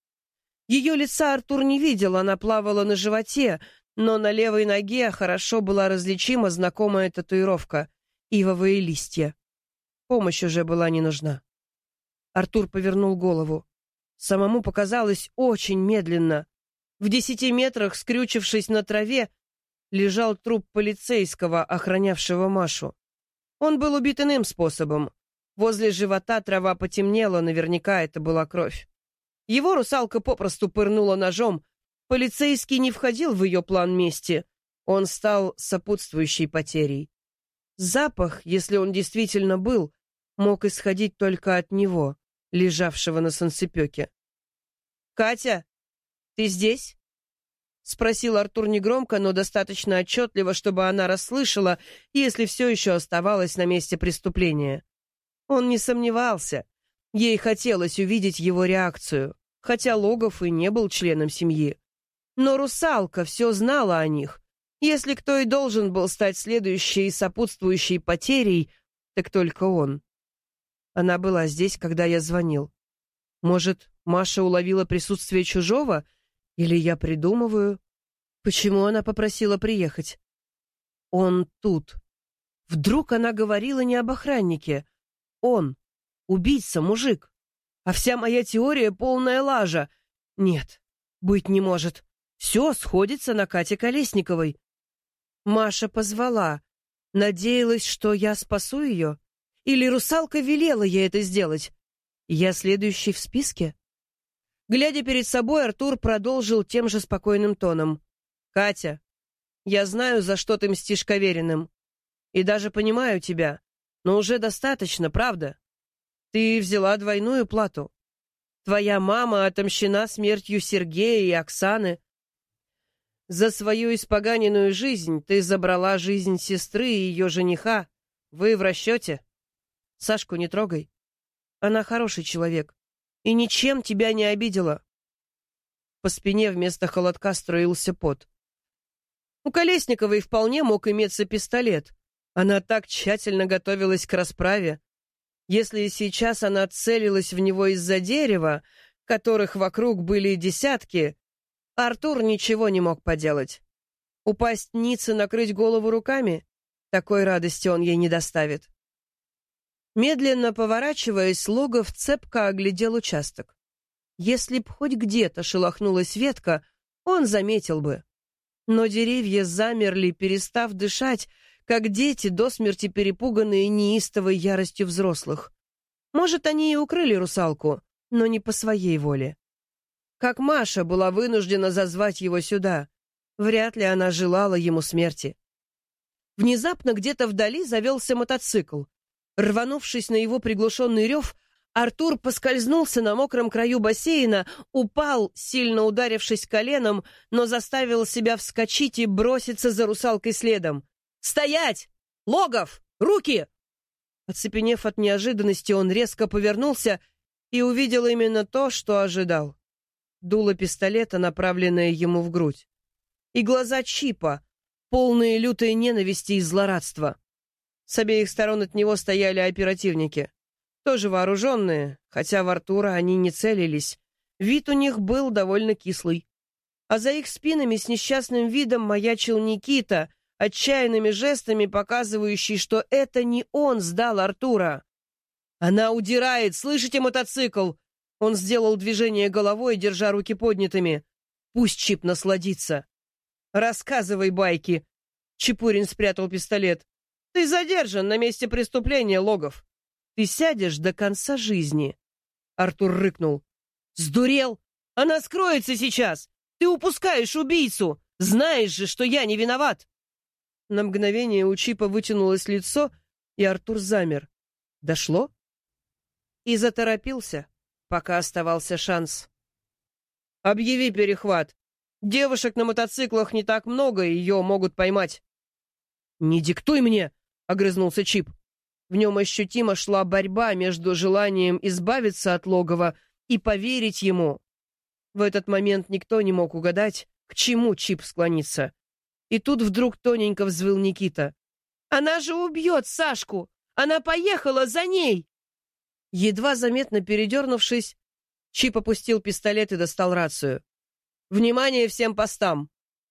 Ее лица Артур не видел, она плавала на животе, но на левой ноге хорошо была различима знакомая татуировка — ивовые листья. Помощь уже была не нужна. Артур повернул голову. Самому показалось очень медленно. В 10 метрах, скрючившись на траве, лежал труп полицейского, охранявшего Машу. Он был убит иным способом. Возле живота трава потемнела, наверняка это была кровь. Его русалка попросту пырнула ножом. Полицейский не входил в ее план мести. Он стал сопутствующей потерей. Запах, если он действительно был, мог исходить только от него, лежавшего на солнцепеке. «Катя, ты здесь?» — спросил Артур негромко, но достаточно отчетливо, чтобы она расслышала, если все еще оставалась на месте преступления. Он не сомневался. Ей хотелось увидеть его реакцию, хотя Логов и не был членом семьи. Но русалка все знала о них. Если кто и должен был стать следующей и сопутствующей потерей, так только он. Она была здесь, когда я звонил. Может, Маша уловила присутствие чужого? Или я придумываю? Почему она попросила приехать? Он тут. Вдруг она говорила не об охраннике. Он. Убийца, мужик. А вся моя теория полная лажа. Нет, быть не может. Все сходится на Кате Колесниковой. Маша позвала. Надеялась, что я спасу ее? Или русалка велела ей это сделать? Я следующий в списке? Глядя перед собой, Артур продолжил тем же спокойным тоном. «Катя, я знаю, за что ты мстишь Кавериным. И даже понимаю тебя. Но уже достаточно, правда? Ты взяла двойную плату. Твоя мама отомщена смертью Сергея и Оксаны. За свою испоганенную жизнь ты забрала жизнь сестры и ее жениха. Вы в расчете? Сашку не трогай. Она хороший человек и ничем тебя не обидела». По спине вместо холодка струился пот. У Колесниковой вполне мог иметься пистолет. Она так тщательно готовилась к расправе. Если сейчас она целилась в него из-за дерева, которых вокруг были десятки, Артур ничего не мог поделать. Упасть ниц и накрыть голову руками? Такой радости он ей не доставит. Медленно поворачиваясь, Логов цепко оглядел участок. Если б хоть где-то шелохнулась ветка, он заметил бы. Но деревья замерли, перестав дышать, как дети, до смерти перепуганные неистовой яростью взрослых. Может, они и укрыли русалку, но не по своей воле. Как Маша была вынуждена зазвать его сюда. Вряд ли она желала ему смерти. Внезапно где-то вдали завелся мотоцикл. Рванувшись на его приглушенный рев, Артур поскользнулся на мокром краю бассейна, упал, сильно ударившись коленом, но заставил себя вскочить и броситься за русалкой следом. «Стоять! Логов! Руки!» Оцепенев от неожиданности, он резко повернулся и увидел именно то, что ожидал. Дуло пистолета, направленное ему в грудь. И глаза Чипа, полные лютой ненависти и злорадства. С обеих сторон от него стояли оперативники. Тоже вооруженные, хотя в Артура они не целились. Вид у них был довольно кислый. А за их спинами с несчастным видом маячил Никита, отчаянными жестами показывающий, что это не он сдал Артура. «Она удирает! Слышите мотоцикл?» Он сделал движение головой, держа руки поднятыми. «Пусть Чип насладится». «Рассказывай байки!» Чепурин спрятал пистолет. «Ты задержан на месте преступления, Логов. Ты сядешь до конца жизни». Артур рыкнул. «Сдурел? Она скроется сейчас! Ты упускаешь убийцу! Знаешь же, что я не виноват!» На мгновение у Чипа вытянулось лицо, и Артур замер. Дошло? И заторопился, пока оставался шанс. «Объяви перехват. Девушек на мотоциклах не так много, и ее могут поймать». «Не диктуй мне!» — огрызнулся Чип. В нем ощутимо шла борьба между желанием избавиться от Логова и поверить ему. В этот момент никто не мог угадать, к чему Чип склонится. И тут вдруг тоненько взвыл Никита. «Она же убьет Сашку! Она поехала за ней!» Едва заметно передернувшись, Чип опустил пистолет и достал рацию. «Внимание всем постам!»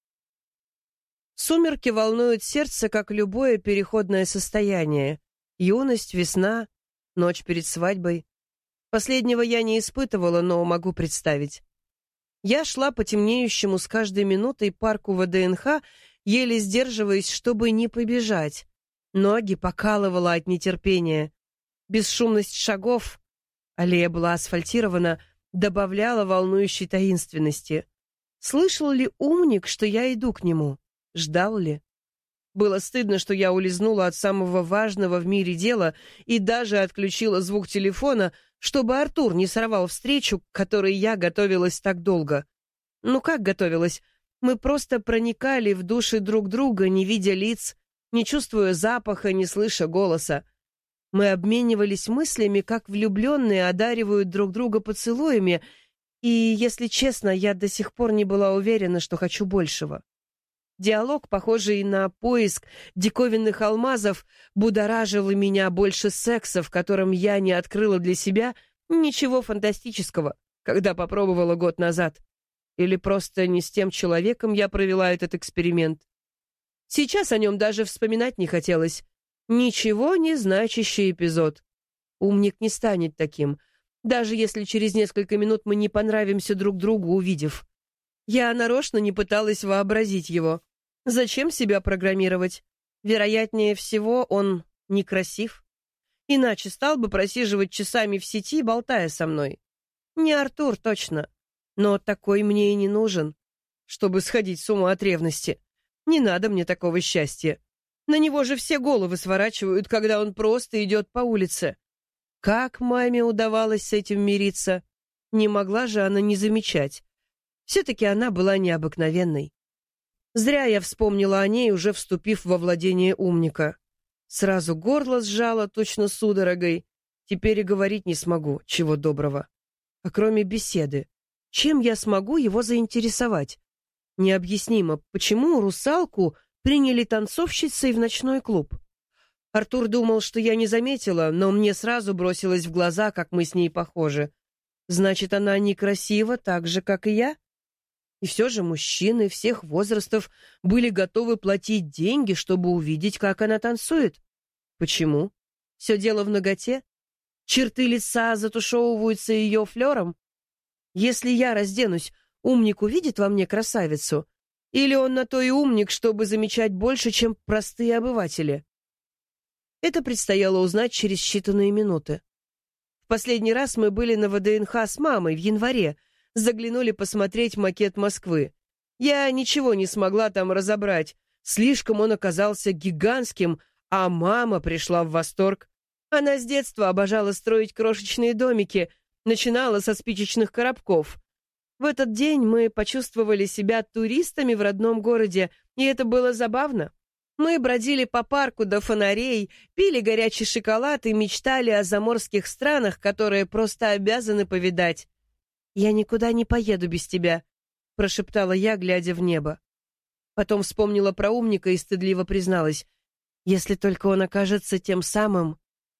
Сумерки волнуют сердце, как любое переходное состояние. Юность, весна, ночь перед свадьбой. Последнего я не испытывала, но могу представить. Я шла по темнеющему с каждой минутой парку ВДНХ, еле сдерживаясь, чтобы не побежать. Ноги покалывало от нетерпения. Бесшумность шагов, аллея была асфальтирована, добавляла волнующей таинственности. Слышал ли умник, что я иду к нему? Ждал ли? Было стыдно, что я улизнула от самого важного в мире дела и даже отключила звук телефона, чтобы Артур не сорвал встречу, к которой я готовилась так долго. Ну как готовилась? Мы просто проникали в души друг друга, не видя лиц, не чувствуя запаха, не слыша голоса. Мы обменивались мыслями, как влюбленные одаривают друг друга поцелуями, и, если честно, я до сих пор не была уверена, что хочу большего. Диалог, похожий на поиск диковинных алмазов, будоражил меня больше секса, в котором я не открыла для себя ничего фантастического, когда попробовала год назад. Или просто не с тем человеком я провела этот эксперимент. Сейчас о нем даже вспоминать не хотелось. Ничего не значащий эпизод. Умник не станет таким, даже если через несколько минут мы не понравимся друг другу, увидев. Я нарочно не пыталась вообразить его. Зачем себя программировать? Вероятнее всего, он некрасив. Иначе стал бы просиживать часами в сети, болтая со мной. Не Артур, точно. Но такой мне и не нужен, чтобы сходить с ума от ревности. Не надо мне такого счастья. На него же все головы сворачивают, когда он просто идет по улице. Как маме удавалось с этим мириться? Не могла же она не замечать. Все-таки она была необыкновенной. Зря я вспомнила о ней, уже вступив во владение умника. Сразу горло сжало, точно судорогой. Теперь и говорить не смогу, чего доброго. А кроме беседы, чем я смогу его заинтересовать? Необъяснимо, почему русалку приняли танцовщицей в ночной клуб. Артур думал, что я не заметила, но мне сразу бросилось в глаза, как мы с ней похожи. Значит, она некрасива так же, как и я? И все же мужчины всех возрастов были готовы платить деньги, чтобы увидеть, как она танцует. Почему? Все дело в наготе? Черты лица затушевываются ее флером? Если я разденусь, умник увидит во мне красавицу? Или он на то и умник, чтобы замечать больше, чем простые обыватели? Это предстояло узнать через считанные минуты. В последний раз мы были на ВДНХ с мамой в январе, заглянули посмотреть макет Москвы. Я ничего не смогла там разобрать, слишком он оказался гигантским, а мама пришла в восторг. Она с детства обожала строить крошечные домики, начинала со спичечных коробков. В этот день мы почувствовали себя туристами в родном городе, и это было забавно. Мы бродили по парку до фонарей, пили горячий шоколад и мечтали о заморских странах, которые просто обязаны повидать. «Я никуда не поеду без тебя», — прошептала я, глядя в небо. Потом вспомнила про умника и стыдливо призналась, если только он окажется тем самым.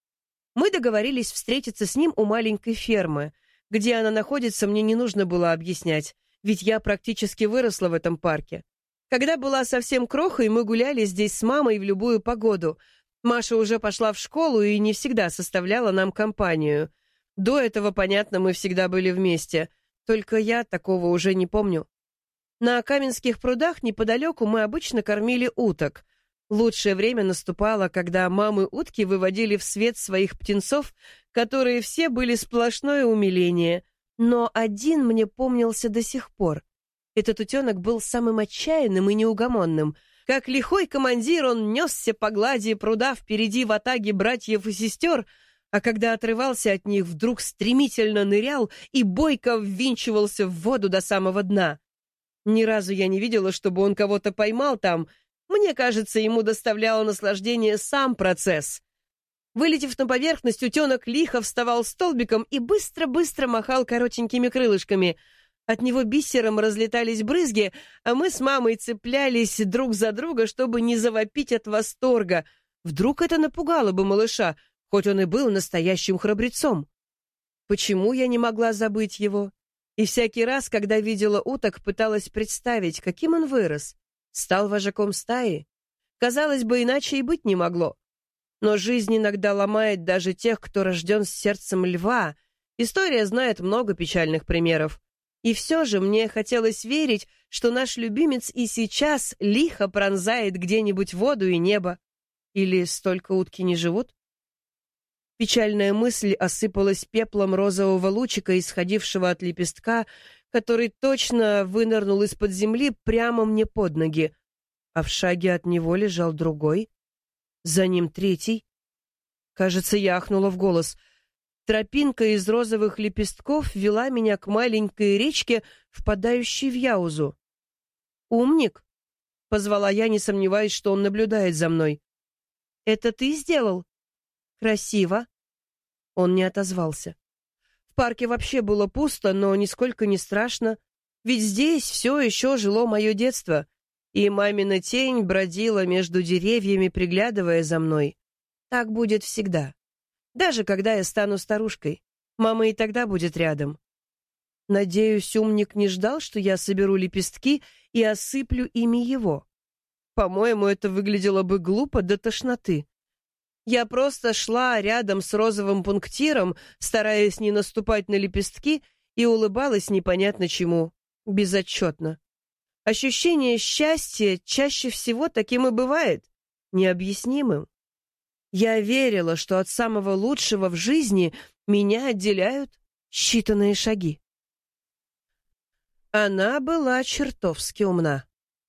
Мы договорились встретиться с ним у маленькой фермы. Где она находится, мне не нужно было объяснять, ведь я практически выросла в этом парке. Когда была совсем крохой, мы гуляли здесь с мамой в любую погоду. Маша уже пошла в школу и не всегда составляла нам компанию. До этого, понятно, мы всегда были вместе. Только я такого уже не помню. На Каменских прудах неподалеку мы обычно кормили уток. Лучшее время наступало, когда мамы-утки выводили в свет своих птенцов, которые все были сплошное умиление. Но один мне помнился до сих пор. Этот утенок был самым отчаянным и неугомонным. Как лихой командир он несся по глади пруда впереди ватаги братьев и сестер, а когда отрывался от них, вдруг стремительно нырял и бойко ввинчивался в воду до самого дна. Ни разу я не видела, чтобы он кого-то поймал там. Мне кажется, ему доставляло наслаждение сам процесс. Вылетев на поверхность, утенок лихо вставал столбиком и быстро-быстро махал коротенькими крылышками. От него бисером разлетались брызги, а мы с мамой цеплялись друг за друга, чтобы не завопить от восторга. Вдруг это напугало бы малыша, хоть он и был настоящим храбрецом. Почему я не могла забыть его? И всякий раз, когда видела уток, пыталась представить, каким он вырос. Стал вожаком стаи? Казалось бы, иначе и быть не могло. Но жизнь иногда ломает даже тех, кто рожден с сердцем льва. История знает много печальных примеров. И все же мне хотелось верить, что наш любимец и сейчас лихо пронзает где-нибудь воду и небо. Или столько утки не живут? Печальная мысль осыпалась пеплом розового лучика, исходившего от лепестка, который точно вынырнул из-под земли прямо мне под ноги. А в шаге от него лежал другой. За ним третий. Кажется, я ахнула в голос. Тропинка из розовых лепестков вела меня к маленькой речке, впадающей в Яузу. «Умник?» — позвала я, не сомневаясь, что он наблюдает за мной. «Это ты сделал? Красиво». Он не отозвался. В парке вообще было пусто, но нисколько не страшно, ведь здесь все еще жило мое детство, и мамина тень бродила между деревьями, приглядывая за мной. Так будет всегда. Даже когда я стану старушкой, мама и тогда будет рядом. Надеюсь, умник не ждал, что я соберу лепестки и осыплю ими его. По-моему, это выглядело бы глупо до тошноты. Я просто шла рядом с розовым пунктиром, стараясь не наступать на лепестки, и улыбалась непонятно чему, безотчетно. Ощущение счастья чаще всего таким и бывает, необъяснимым. Я верила, что от самого лучшего в жизни меня отделяют считанные шаги. Она была чертовски умна.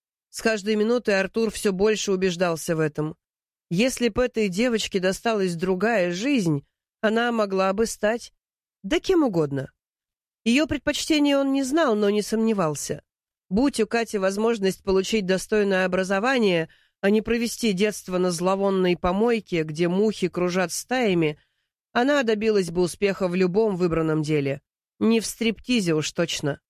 С каждой минутой Артур все больше убеждался в этом. Если бы этой девочке досталась другая жизнь, она могла бы стать да кем угодно. Ее предпочтения он не знал, но не сомневался. Будь у Кати возможность получить достойное образование, а не провести детство на зловонной помойке, где мухи кружат стаями, она добилась бы успеха в любом выбранном деле. Не в стриптизе уж точно.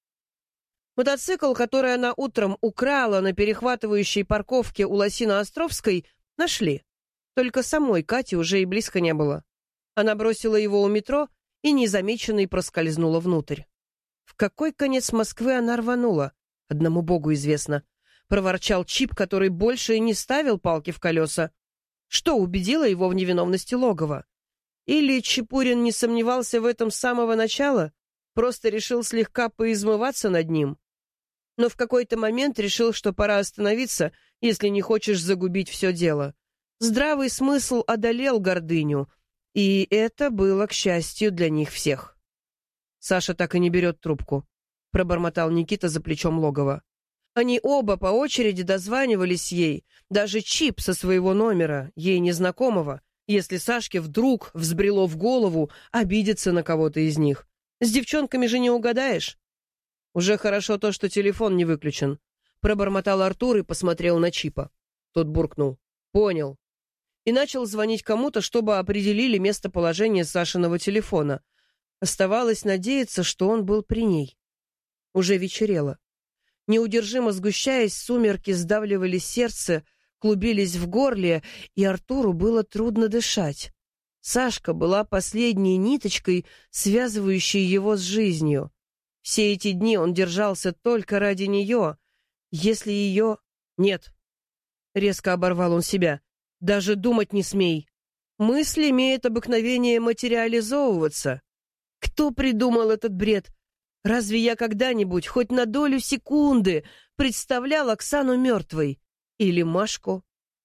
Мотоцикл, который она утром украла на перехватывающей парковке у Лосино-Островской, нашли. Только самой Кати уже и близко не было. Она бросила его у метро и незамеченной проскользнула внутрь. В какой конец Москвы она рванула? Одному богу известно. Проворчал Чип, который больше и не ставил палки в колеса. Что убедило его в невиновности логова? Или Чепурин не сомневался в этом с самого начала, просто решил слегка поизмываться над ним? Но в какой-то момент решил, что пора остановиться, если не хочешь загубить все дело. Здравый смысл одолел гордыню, и это было, к счастью, для них всех. «Саша так и не берет трубку», — пробормотал Никита за плечом логова. Они оба по очереди дозванивались ей, даже Чип со своего номера, ей незнакомого, если Сашке вдруг взбрело в голову обидеться на кого-то из них. С девчонками же не угадаешь. «Уже хорошо то, что телефон не выключен», — пробормотал Артур и посмотрел на Чипа. Тот буркнул. «Понял». И начал звонить кому-то, чтобы определили местоположение Сашиного телефона. Оставалось надеяться, что он был при ней. Уже вечерело. Неудержимо сгущаясь, сумерки сдавливали сердце, клубились в горле, и Артуру было трудно дышать. Сашка была последней ниточкой, связывающей его с жизнью. Все эти дни он держался только ради нее. Если ее... Нет. Резко оборвал он себя. Даже думать не смей. Мысль имеет обыкновение материализовываться. Кто придумал этот бред? Разве я когда-нибудь, хоть на долю секунды, представлял Оксану мертвой? Или Машку?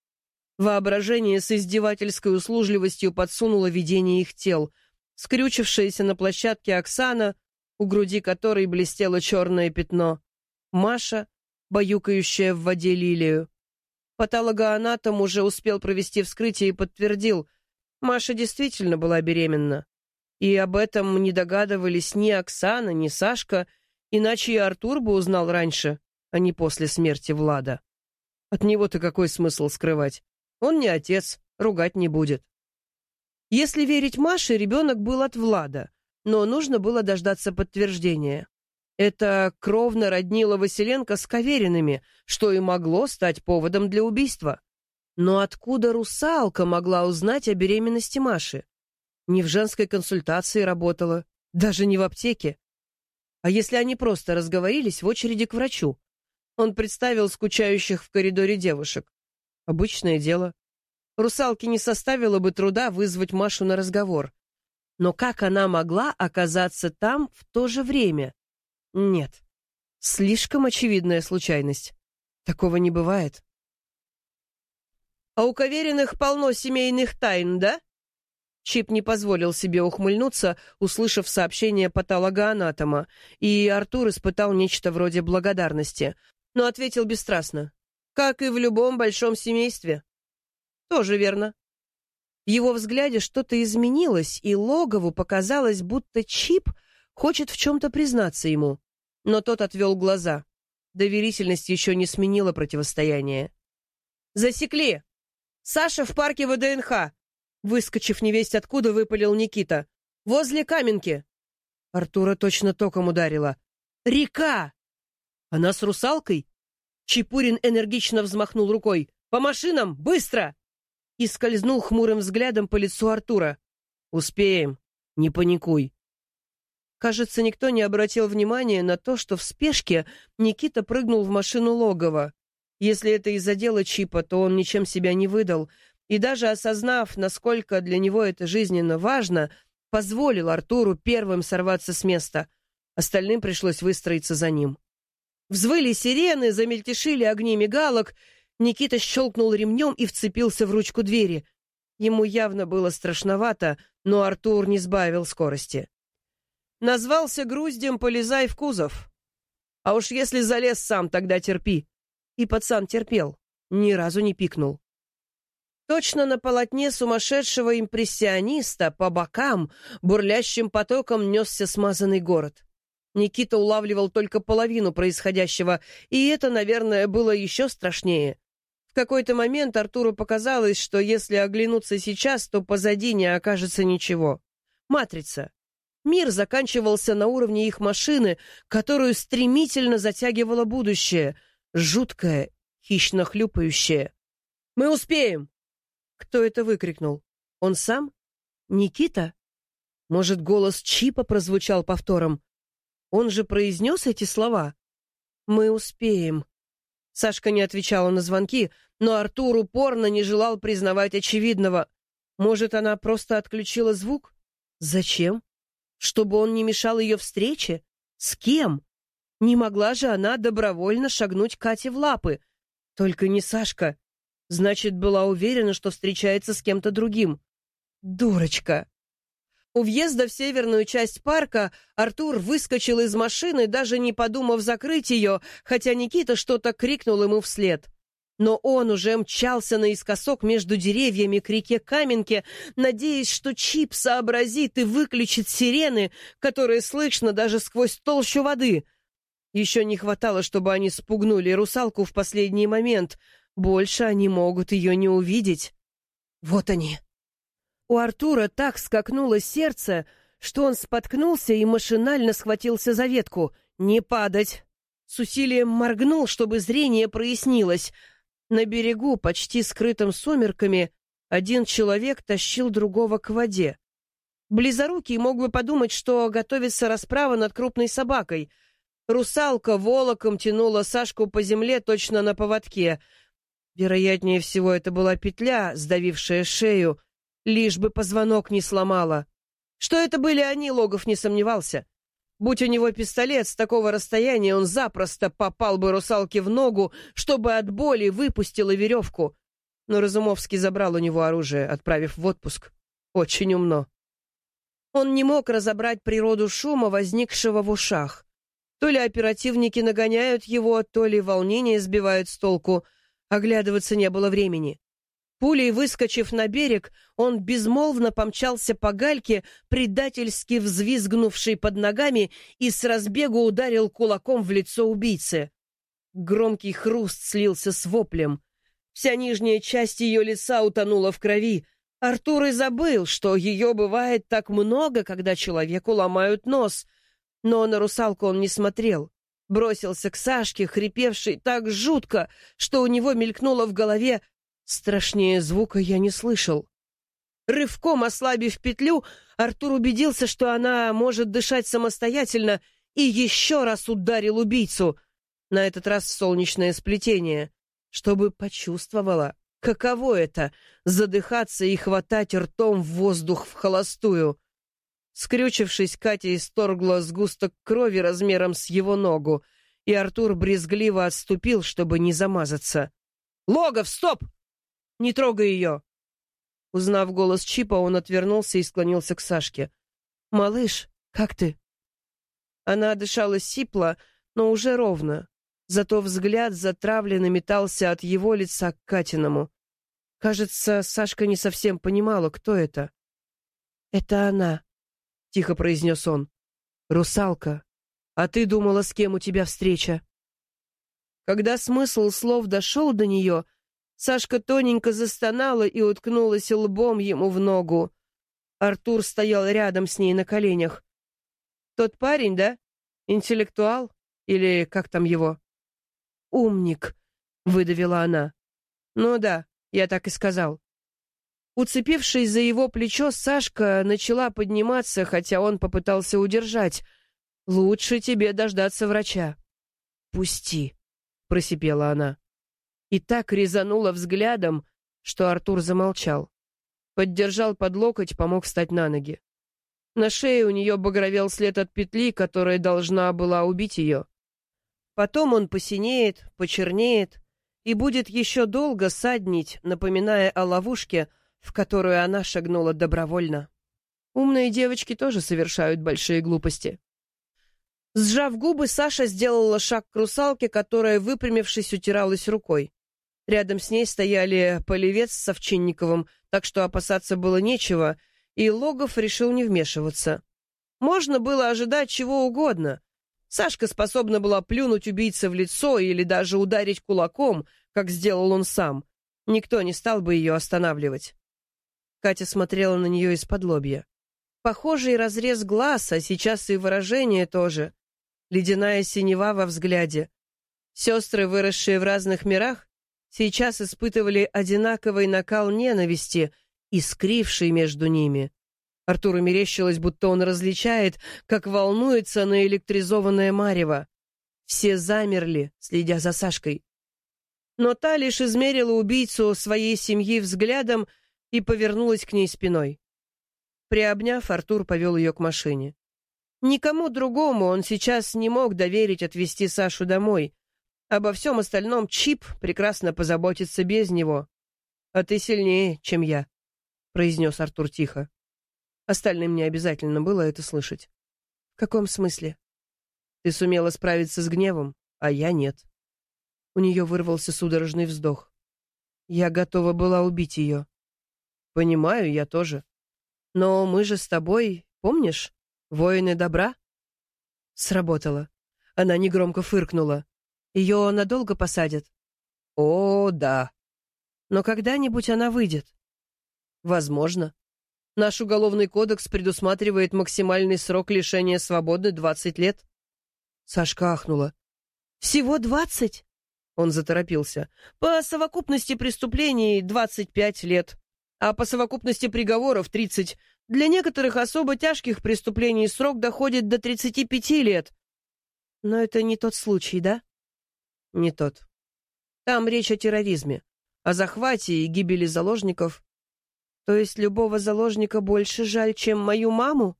Воображение с издевательской услужливостью подсунуло видение их тел. Скрючившаяся на площадке Оксана, у груди которой блестело черное пятно. Маша, баюкающая в воде лилию. Патологоанатом уже успел провести вскрытие и подтвердил, Маша действительно была беременна. И об этом не догадывались ни Оксана, ни Сашка, иначе и Артур бы узнал раньше, а не после смерти Влада. От него-то какой смысл скрывать? Он не отец, ругать не будет. Если верить Маше, ребенок был от Влада, но нужно было дождаться подтверждения. Это кровно роднило Василенко с Кавериными, что и могло стать поводом для убийства. Но откуда русалка могла узнать о беременности Маши? Не в женской консультации работала, даже не в аптеке. А если они просто разговорились в очереди к врачу? Он представил скучающих в коридоре девушек. Обычное дело. Русалке не составило бы труда вызвать Машу на разговор. Но как она могла оказаться там в то же время? Нет. Слишком очевидная случайность. Такого не бывает. А у Кавериных полно семейных тайн, да? Чип не позволил себе ухмыльнуться, услышав сообщение патологоанатома, и Артур испытал нечто вроде благодарности, но ответил бесстрастно. Как и в любом большом семействе. Тоже верно. В его взгляде что-то изменилось, и Логову показалось, будто Чип хочет в чем-то признаться ему. Но тот отвел глаза. Доверительность еще не сменила противостояние. «Засекли! Саша в парке ВДНХ!» Выскочив невесть откуда, выпалил Никита. «Возле Каменки!» Артура точно током ударила. «Река! Она с русалкой?» Чепурин энергично взмахнул рукой. «По машинам! Быстро!» И скользнул хмурым взглядом по лицу Артура. «Успеем. Не паникуй». Кажется, никто не обратил внимания на то, что в спешке Никита прыгнул в машину логова. Если это из-за дела Чипа, то он ничем себя не выдал, и даже осознав, насколько для него это жизненно важно, позволил Артуру первым сорваться с места. Остальным пришлось выстроиться за ним. Взвыли сирены, замельтешили огни мигалок. Никита щелкнул ремнем и вцепился в ручку двери. Ему явно было страшновато, но Артур не сбавил скорости. Назвался груздем, полезай в кузов. А уж если залез сам, тогда терпи. И пацан терпел, ни разу не пикнул. Точно на полотне сумасшедшего импрессиониста по бокам бурлящим потоком несся смазанный город. Никита улавливал только половину происходящего, и это, наверное, было еще страшнее. В какой-то момент Артуру показалось, что если оглянуться сейчас, то позади не окажется ничего. Матрица. Мир заканчивался на уровне их машины, которую стремительно затягивало будущее, жуткое, хищно хлюпающее. «Мы успеем!» Кто это выкрикнул? Он сам? Никита? Может, голос Чипа прозвучал повтором? Он же произнес эти слова? «Мы успеем». Сашка не отвечала на звонки, но Артур упорно не желал признавать очевидного. Может, она просто отключила звук? Зачем? Чтобы он не мешал ее встрече? С кем? Не могла же она добровольно шагнуть Кате в лапы. Только не Сашка. Значит, была уверена, что встречается с кем-то другим. Дурочка. У въезда в северную часть парка Артур выскочил из машины, даже не подумав закрыть ее, хотя Никита что-то крикнул ему вслед. Но он уже мчался наискосок между деревьями к реке Каменке, надеясь, что Чип сообразит и выключит сирены, которые слышно даже сквозь толщу воды. Еще не хватало, чтобы они спугнули русалку в последний момент. Больше они могут ее не увидеть. Вот они. У Артура так скакнуло сердце, что он споткнулся и машинально схватился за ветку. Не падать. С усилием моргнул, чтобы зрение прояснилось. На берегу, почти скрытым сумерками, один человек тащил другого к воде. Близорукий мог бы подумать, что готовится расправа над крупной собакой. Русалка волоком тянула Сашку по земле точно на поводке. Вероятнее всего, это была петля, сдавившая шею, лишь бы позвонок не сломала. Что это были они, Логов не сомневался. Будь у него пистолет, с такого расстояния он запросто попал бы русалке в ногу, чтобы от боли выпустила веревку. Но Разумовский забрал у него оружие, отправив в отпуск. Очень умно. Он не мог разобрать природу шума, возникшего в ушах. То ли оперативники нагоняют его, то ли волнение сбивают с толку. Оглядываться не было времени. Пулей выскочив на берег, он безмолвно помчался по гальке, предательски взвизгнувшей под ногами, и с разбегу ударил кулаком в лицо убийцы. Громкий хруст слился с воплем. Вся нижняя часть ее лица утонула в крови. Артур и забыл, что ее бывает так много, когда человеку ломают нос. Но на русалку он не смотрел. Бросился к Сашке, хрипевшей так жутко, что у него мелькнуло в голове: страшнее звука я не слышал. Рывком ослабив петлю, Артур убедился, что она может дышать самостоятельно, и еще раз ударил убийцу, на этот раз в солнечное сплетение, чтобы почувствовала, каково это — задыхаться и хватать ртом воздух вхолостую. Скрючившись, Катя исторгла сгусток крови размером с его ногу, и Артур брезгливо отступил, чтобы не замазаться. «Логов, стоп! Не трогай ее!» Узнав голос Чипа, он отвернулся и склонился к Сашке. «Малыш, как ты?» Она дышала сипло, но уже ровно. Зато взгляд затравленно метался от его лица к Катиному. Кажется, Сашка не совсем понимала, кто это. «Это она», — тихо произнес он. «Русалка. А ты думала, с кем у тебя встреча?» Когда смысл слов дошел до нее, Сашка тоненько застонала и уткнулась лбом ему в ногу. Артур стоял рядом с ней на коленях. «Тот парень, да? Интеллектуал? Или как там его?» «Умник», — выдавила она. «Ну да, я так и сказал». Уцепившись за его плечо, Сашка начала подниматься, хотя он попытался удержать. «Лучше тебе дождаться врача». «Пусти», — просипела она. И так резанула взглядом, что Артур замолчал. Поддержал под локоть, помог встать на ноги. На шее у нее багровел след от петли, которая должна была убить ее. Потом он посинеет, почернеет и будет еще долго саднить, напоминая о ловушке, в которую она шагнула добровольно. Умные девочки тоже совершают большие глупости. Сжав губы, Саша сделала шаг к русалке, которая, выпрямившись, утиралась рукой. Рядом с ней стояли Полевец с Овчинниковым, так что опасаться было нечего, и Логов решил не вмешиваться. Можно было ожидать чего угодно. Сашка способна была плюнуть убийце в лицо или даже ударить кулаком, как сделал он сам. Никто не стал бы ее останавливать. Катя смотрела на нее из-подлобья. Похожий разрез глаз, а сейчас и выражение тоже. Ледяная синева во взгляде. Сестры, выросшие в разных мирах, сейчас испытывали одинаковый накал ненависти, искривший между ними. Артуру мерещилось, будто он различает, как волнуется наэлектризованное марево. Все замерли, следя за Сашкой. Но та лишь измерила убийцу своей семьи взглядом и повернулась к ней спиной. Приобняв, Артур повел ее к машине. Никому другому он сейчас не мог доверить отвезти Сашу домой. Обо всем остальном Чип прекрасно позаботится без него. «А ты сильнее, чем я», — произнес Артур тихо. Остальным не обязательно было это слышать. «В каком смысле?» «Ты сумела справиться с гневом, а я нет». У нее вырвался судорожный вздох. «Я готова была убить ее». «Понимаю, я тоже. Но мы же с тобой, помнишь, воины добра?» Сработало. Она негромко фыркнула. «Ее надолго посадят?» «О, да. Но когда-нибудь она выйдет». «Возможно. Наш уголовный кодекс предусматривает максимальный срок лишения свободы 20 лет». Сашка ахнула. «Всего 20?» Он заторопился. «По совокупности преступлений 25 лет, а по совокупности приговоров 30. Для некоторых особо тяжких преступлений срок доходит до 35 лет». «Но это не тот случай, да?» «Не тот. Там речь о терроризме, о захвате и гибели заложников». «То есть любого заложника больше жаль, чем мою маму?»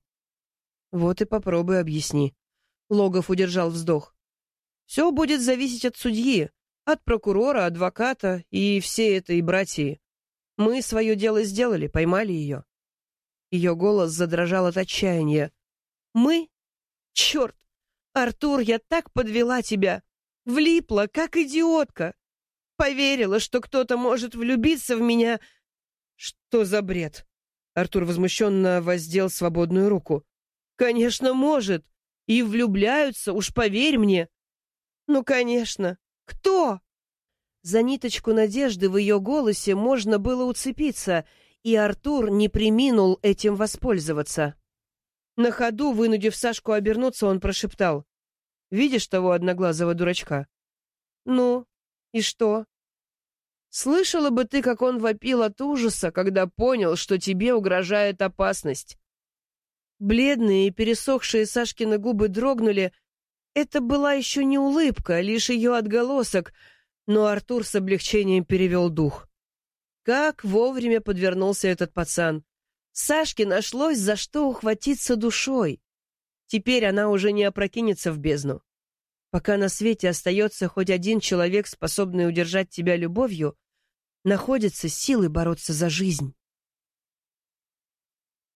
«Вот и попробуй объясни». Логов удержал вздох. «Все будет зависеть от судьи, от прокурора, адвоката и всей этой братьи. Мы свое дело сделали, поймали ее». Ее голос задрожал от отчаяния. «Мы? Черт! Артур, я так подвела тебя! Влипла, как идиотка! Поверила, что кто-то может влюбиться в меня...» «Что за бред?» Артур возмущенно воздел свободную руку. «Конечно, может. И влюбляются, уж поверь мне». «Ну, конечно. Кто?» За ниточку надежды в ее голосе можно было уцепиться, и Артур не преминул этим воспользоваться. На ходу, вынудив Сашку обернуться, он прошептал: «Видишь того одноглазого дурачка?» «Ну, и что?» «Слышала бы ты, как он вопил от ужаса, когда понял, что тебе угрожает опасность». Бледные и пересохшие Сашкины губы дрогнули. Это была еще не улыбка, лишь ее отголосок, но Артур с облегчением перевел дух. Как вовремя подвернулся этот пацан. Сашке нашлось, за что ухватиться душой. Теперь она уже не опрокинется в бездну. Пока на свете остается хоть один человек, способный удержать тебя любовью, находятся силы бороться за жизнь.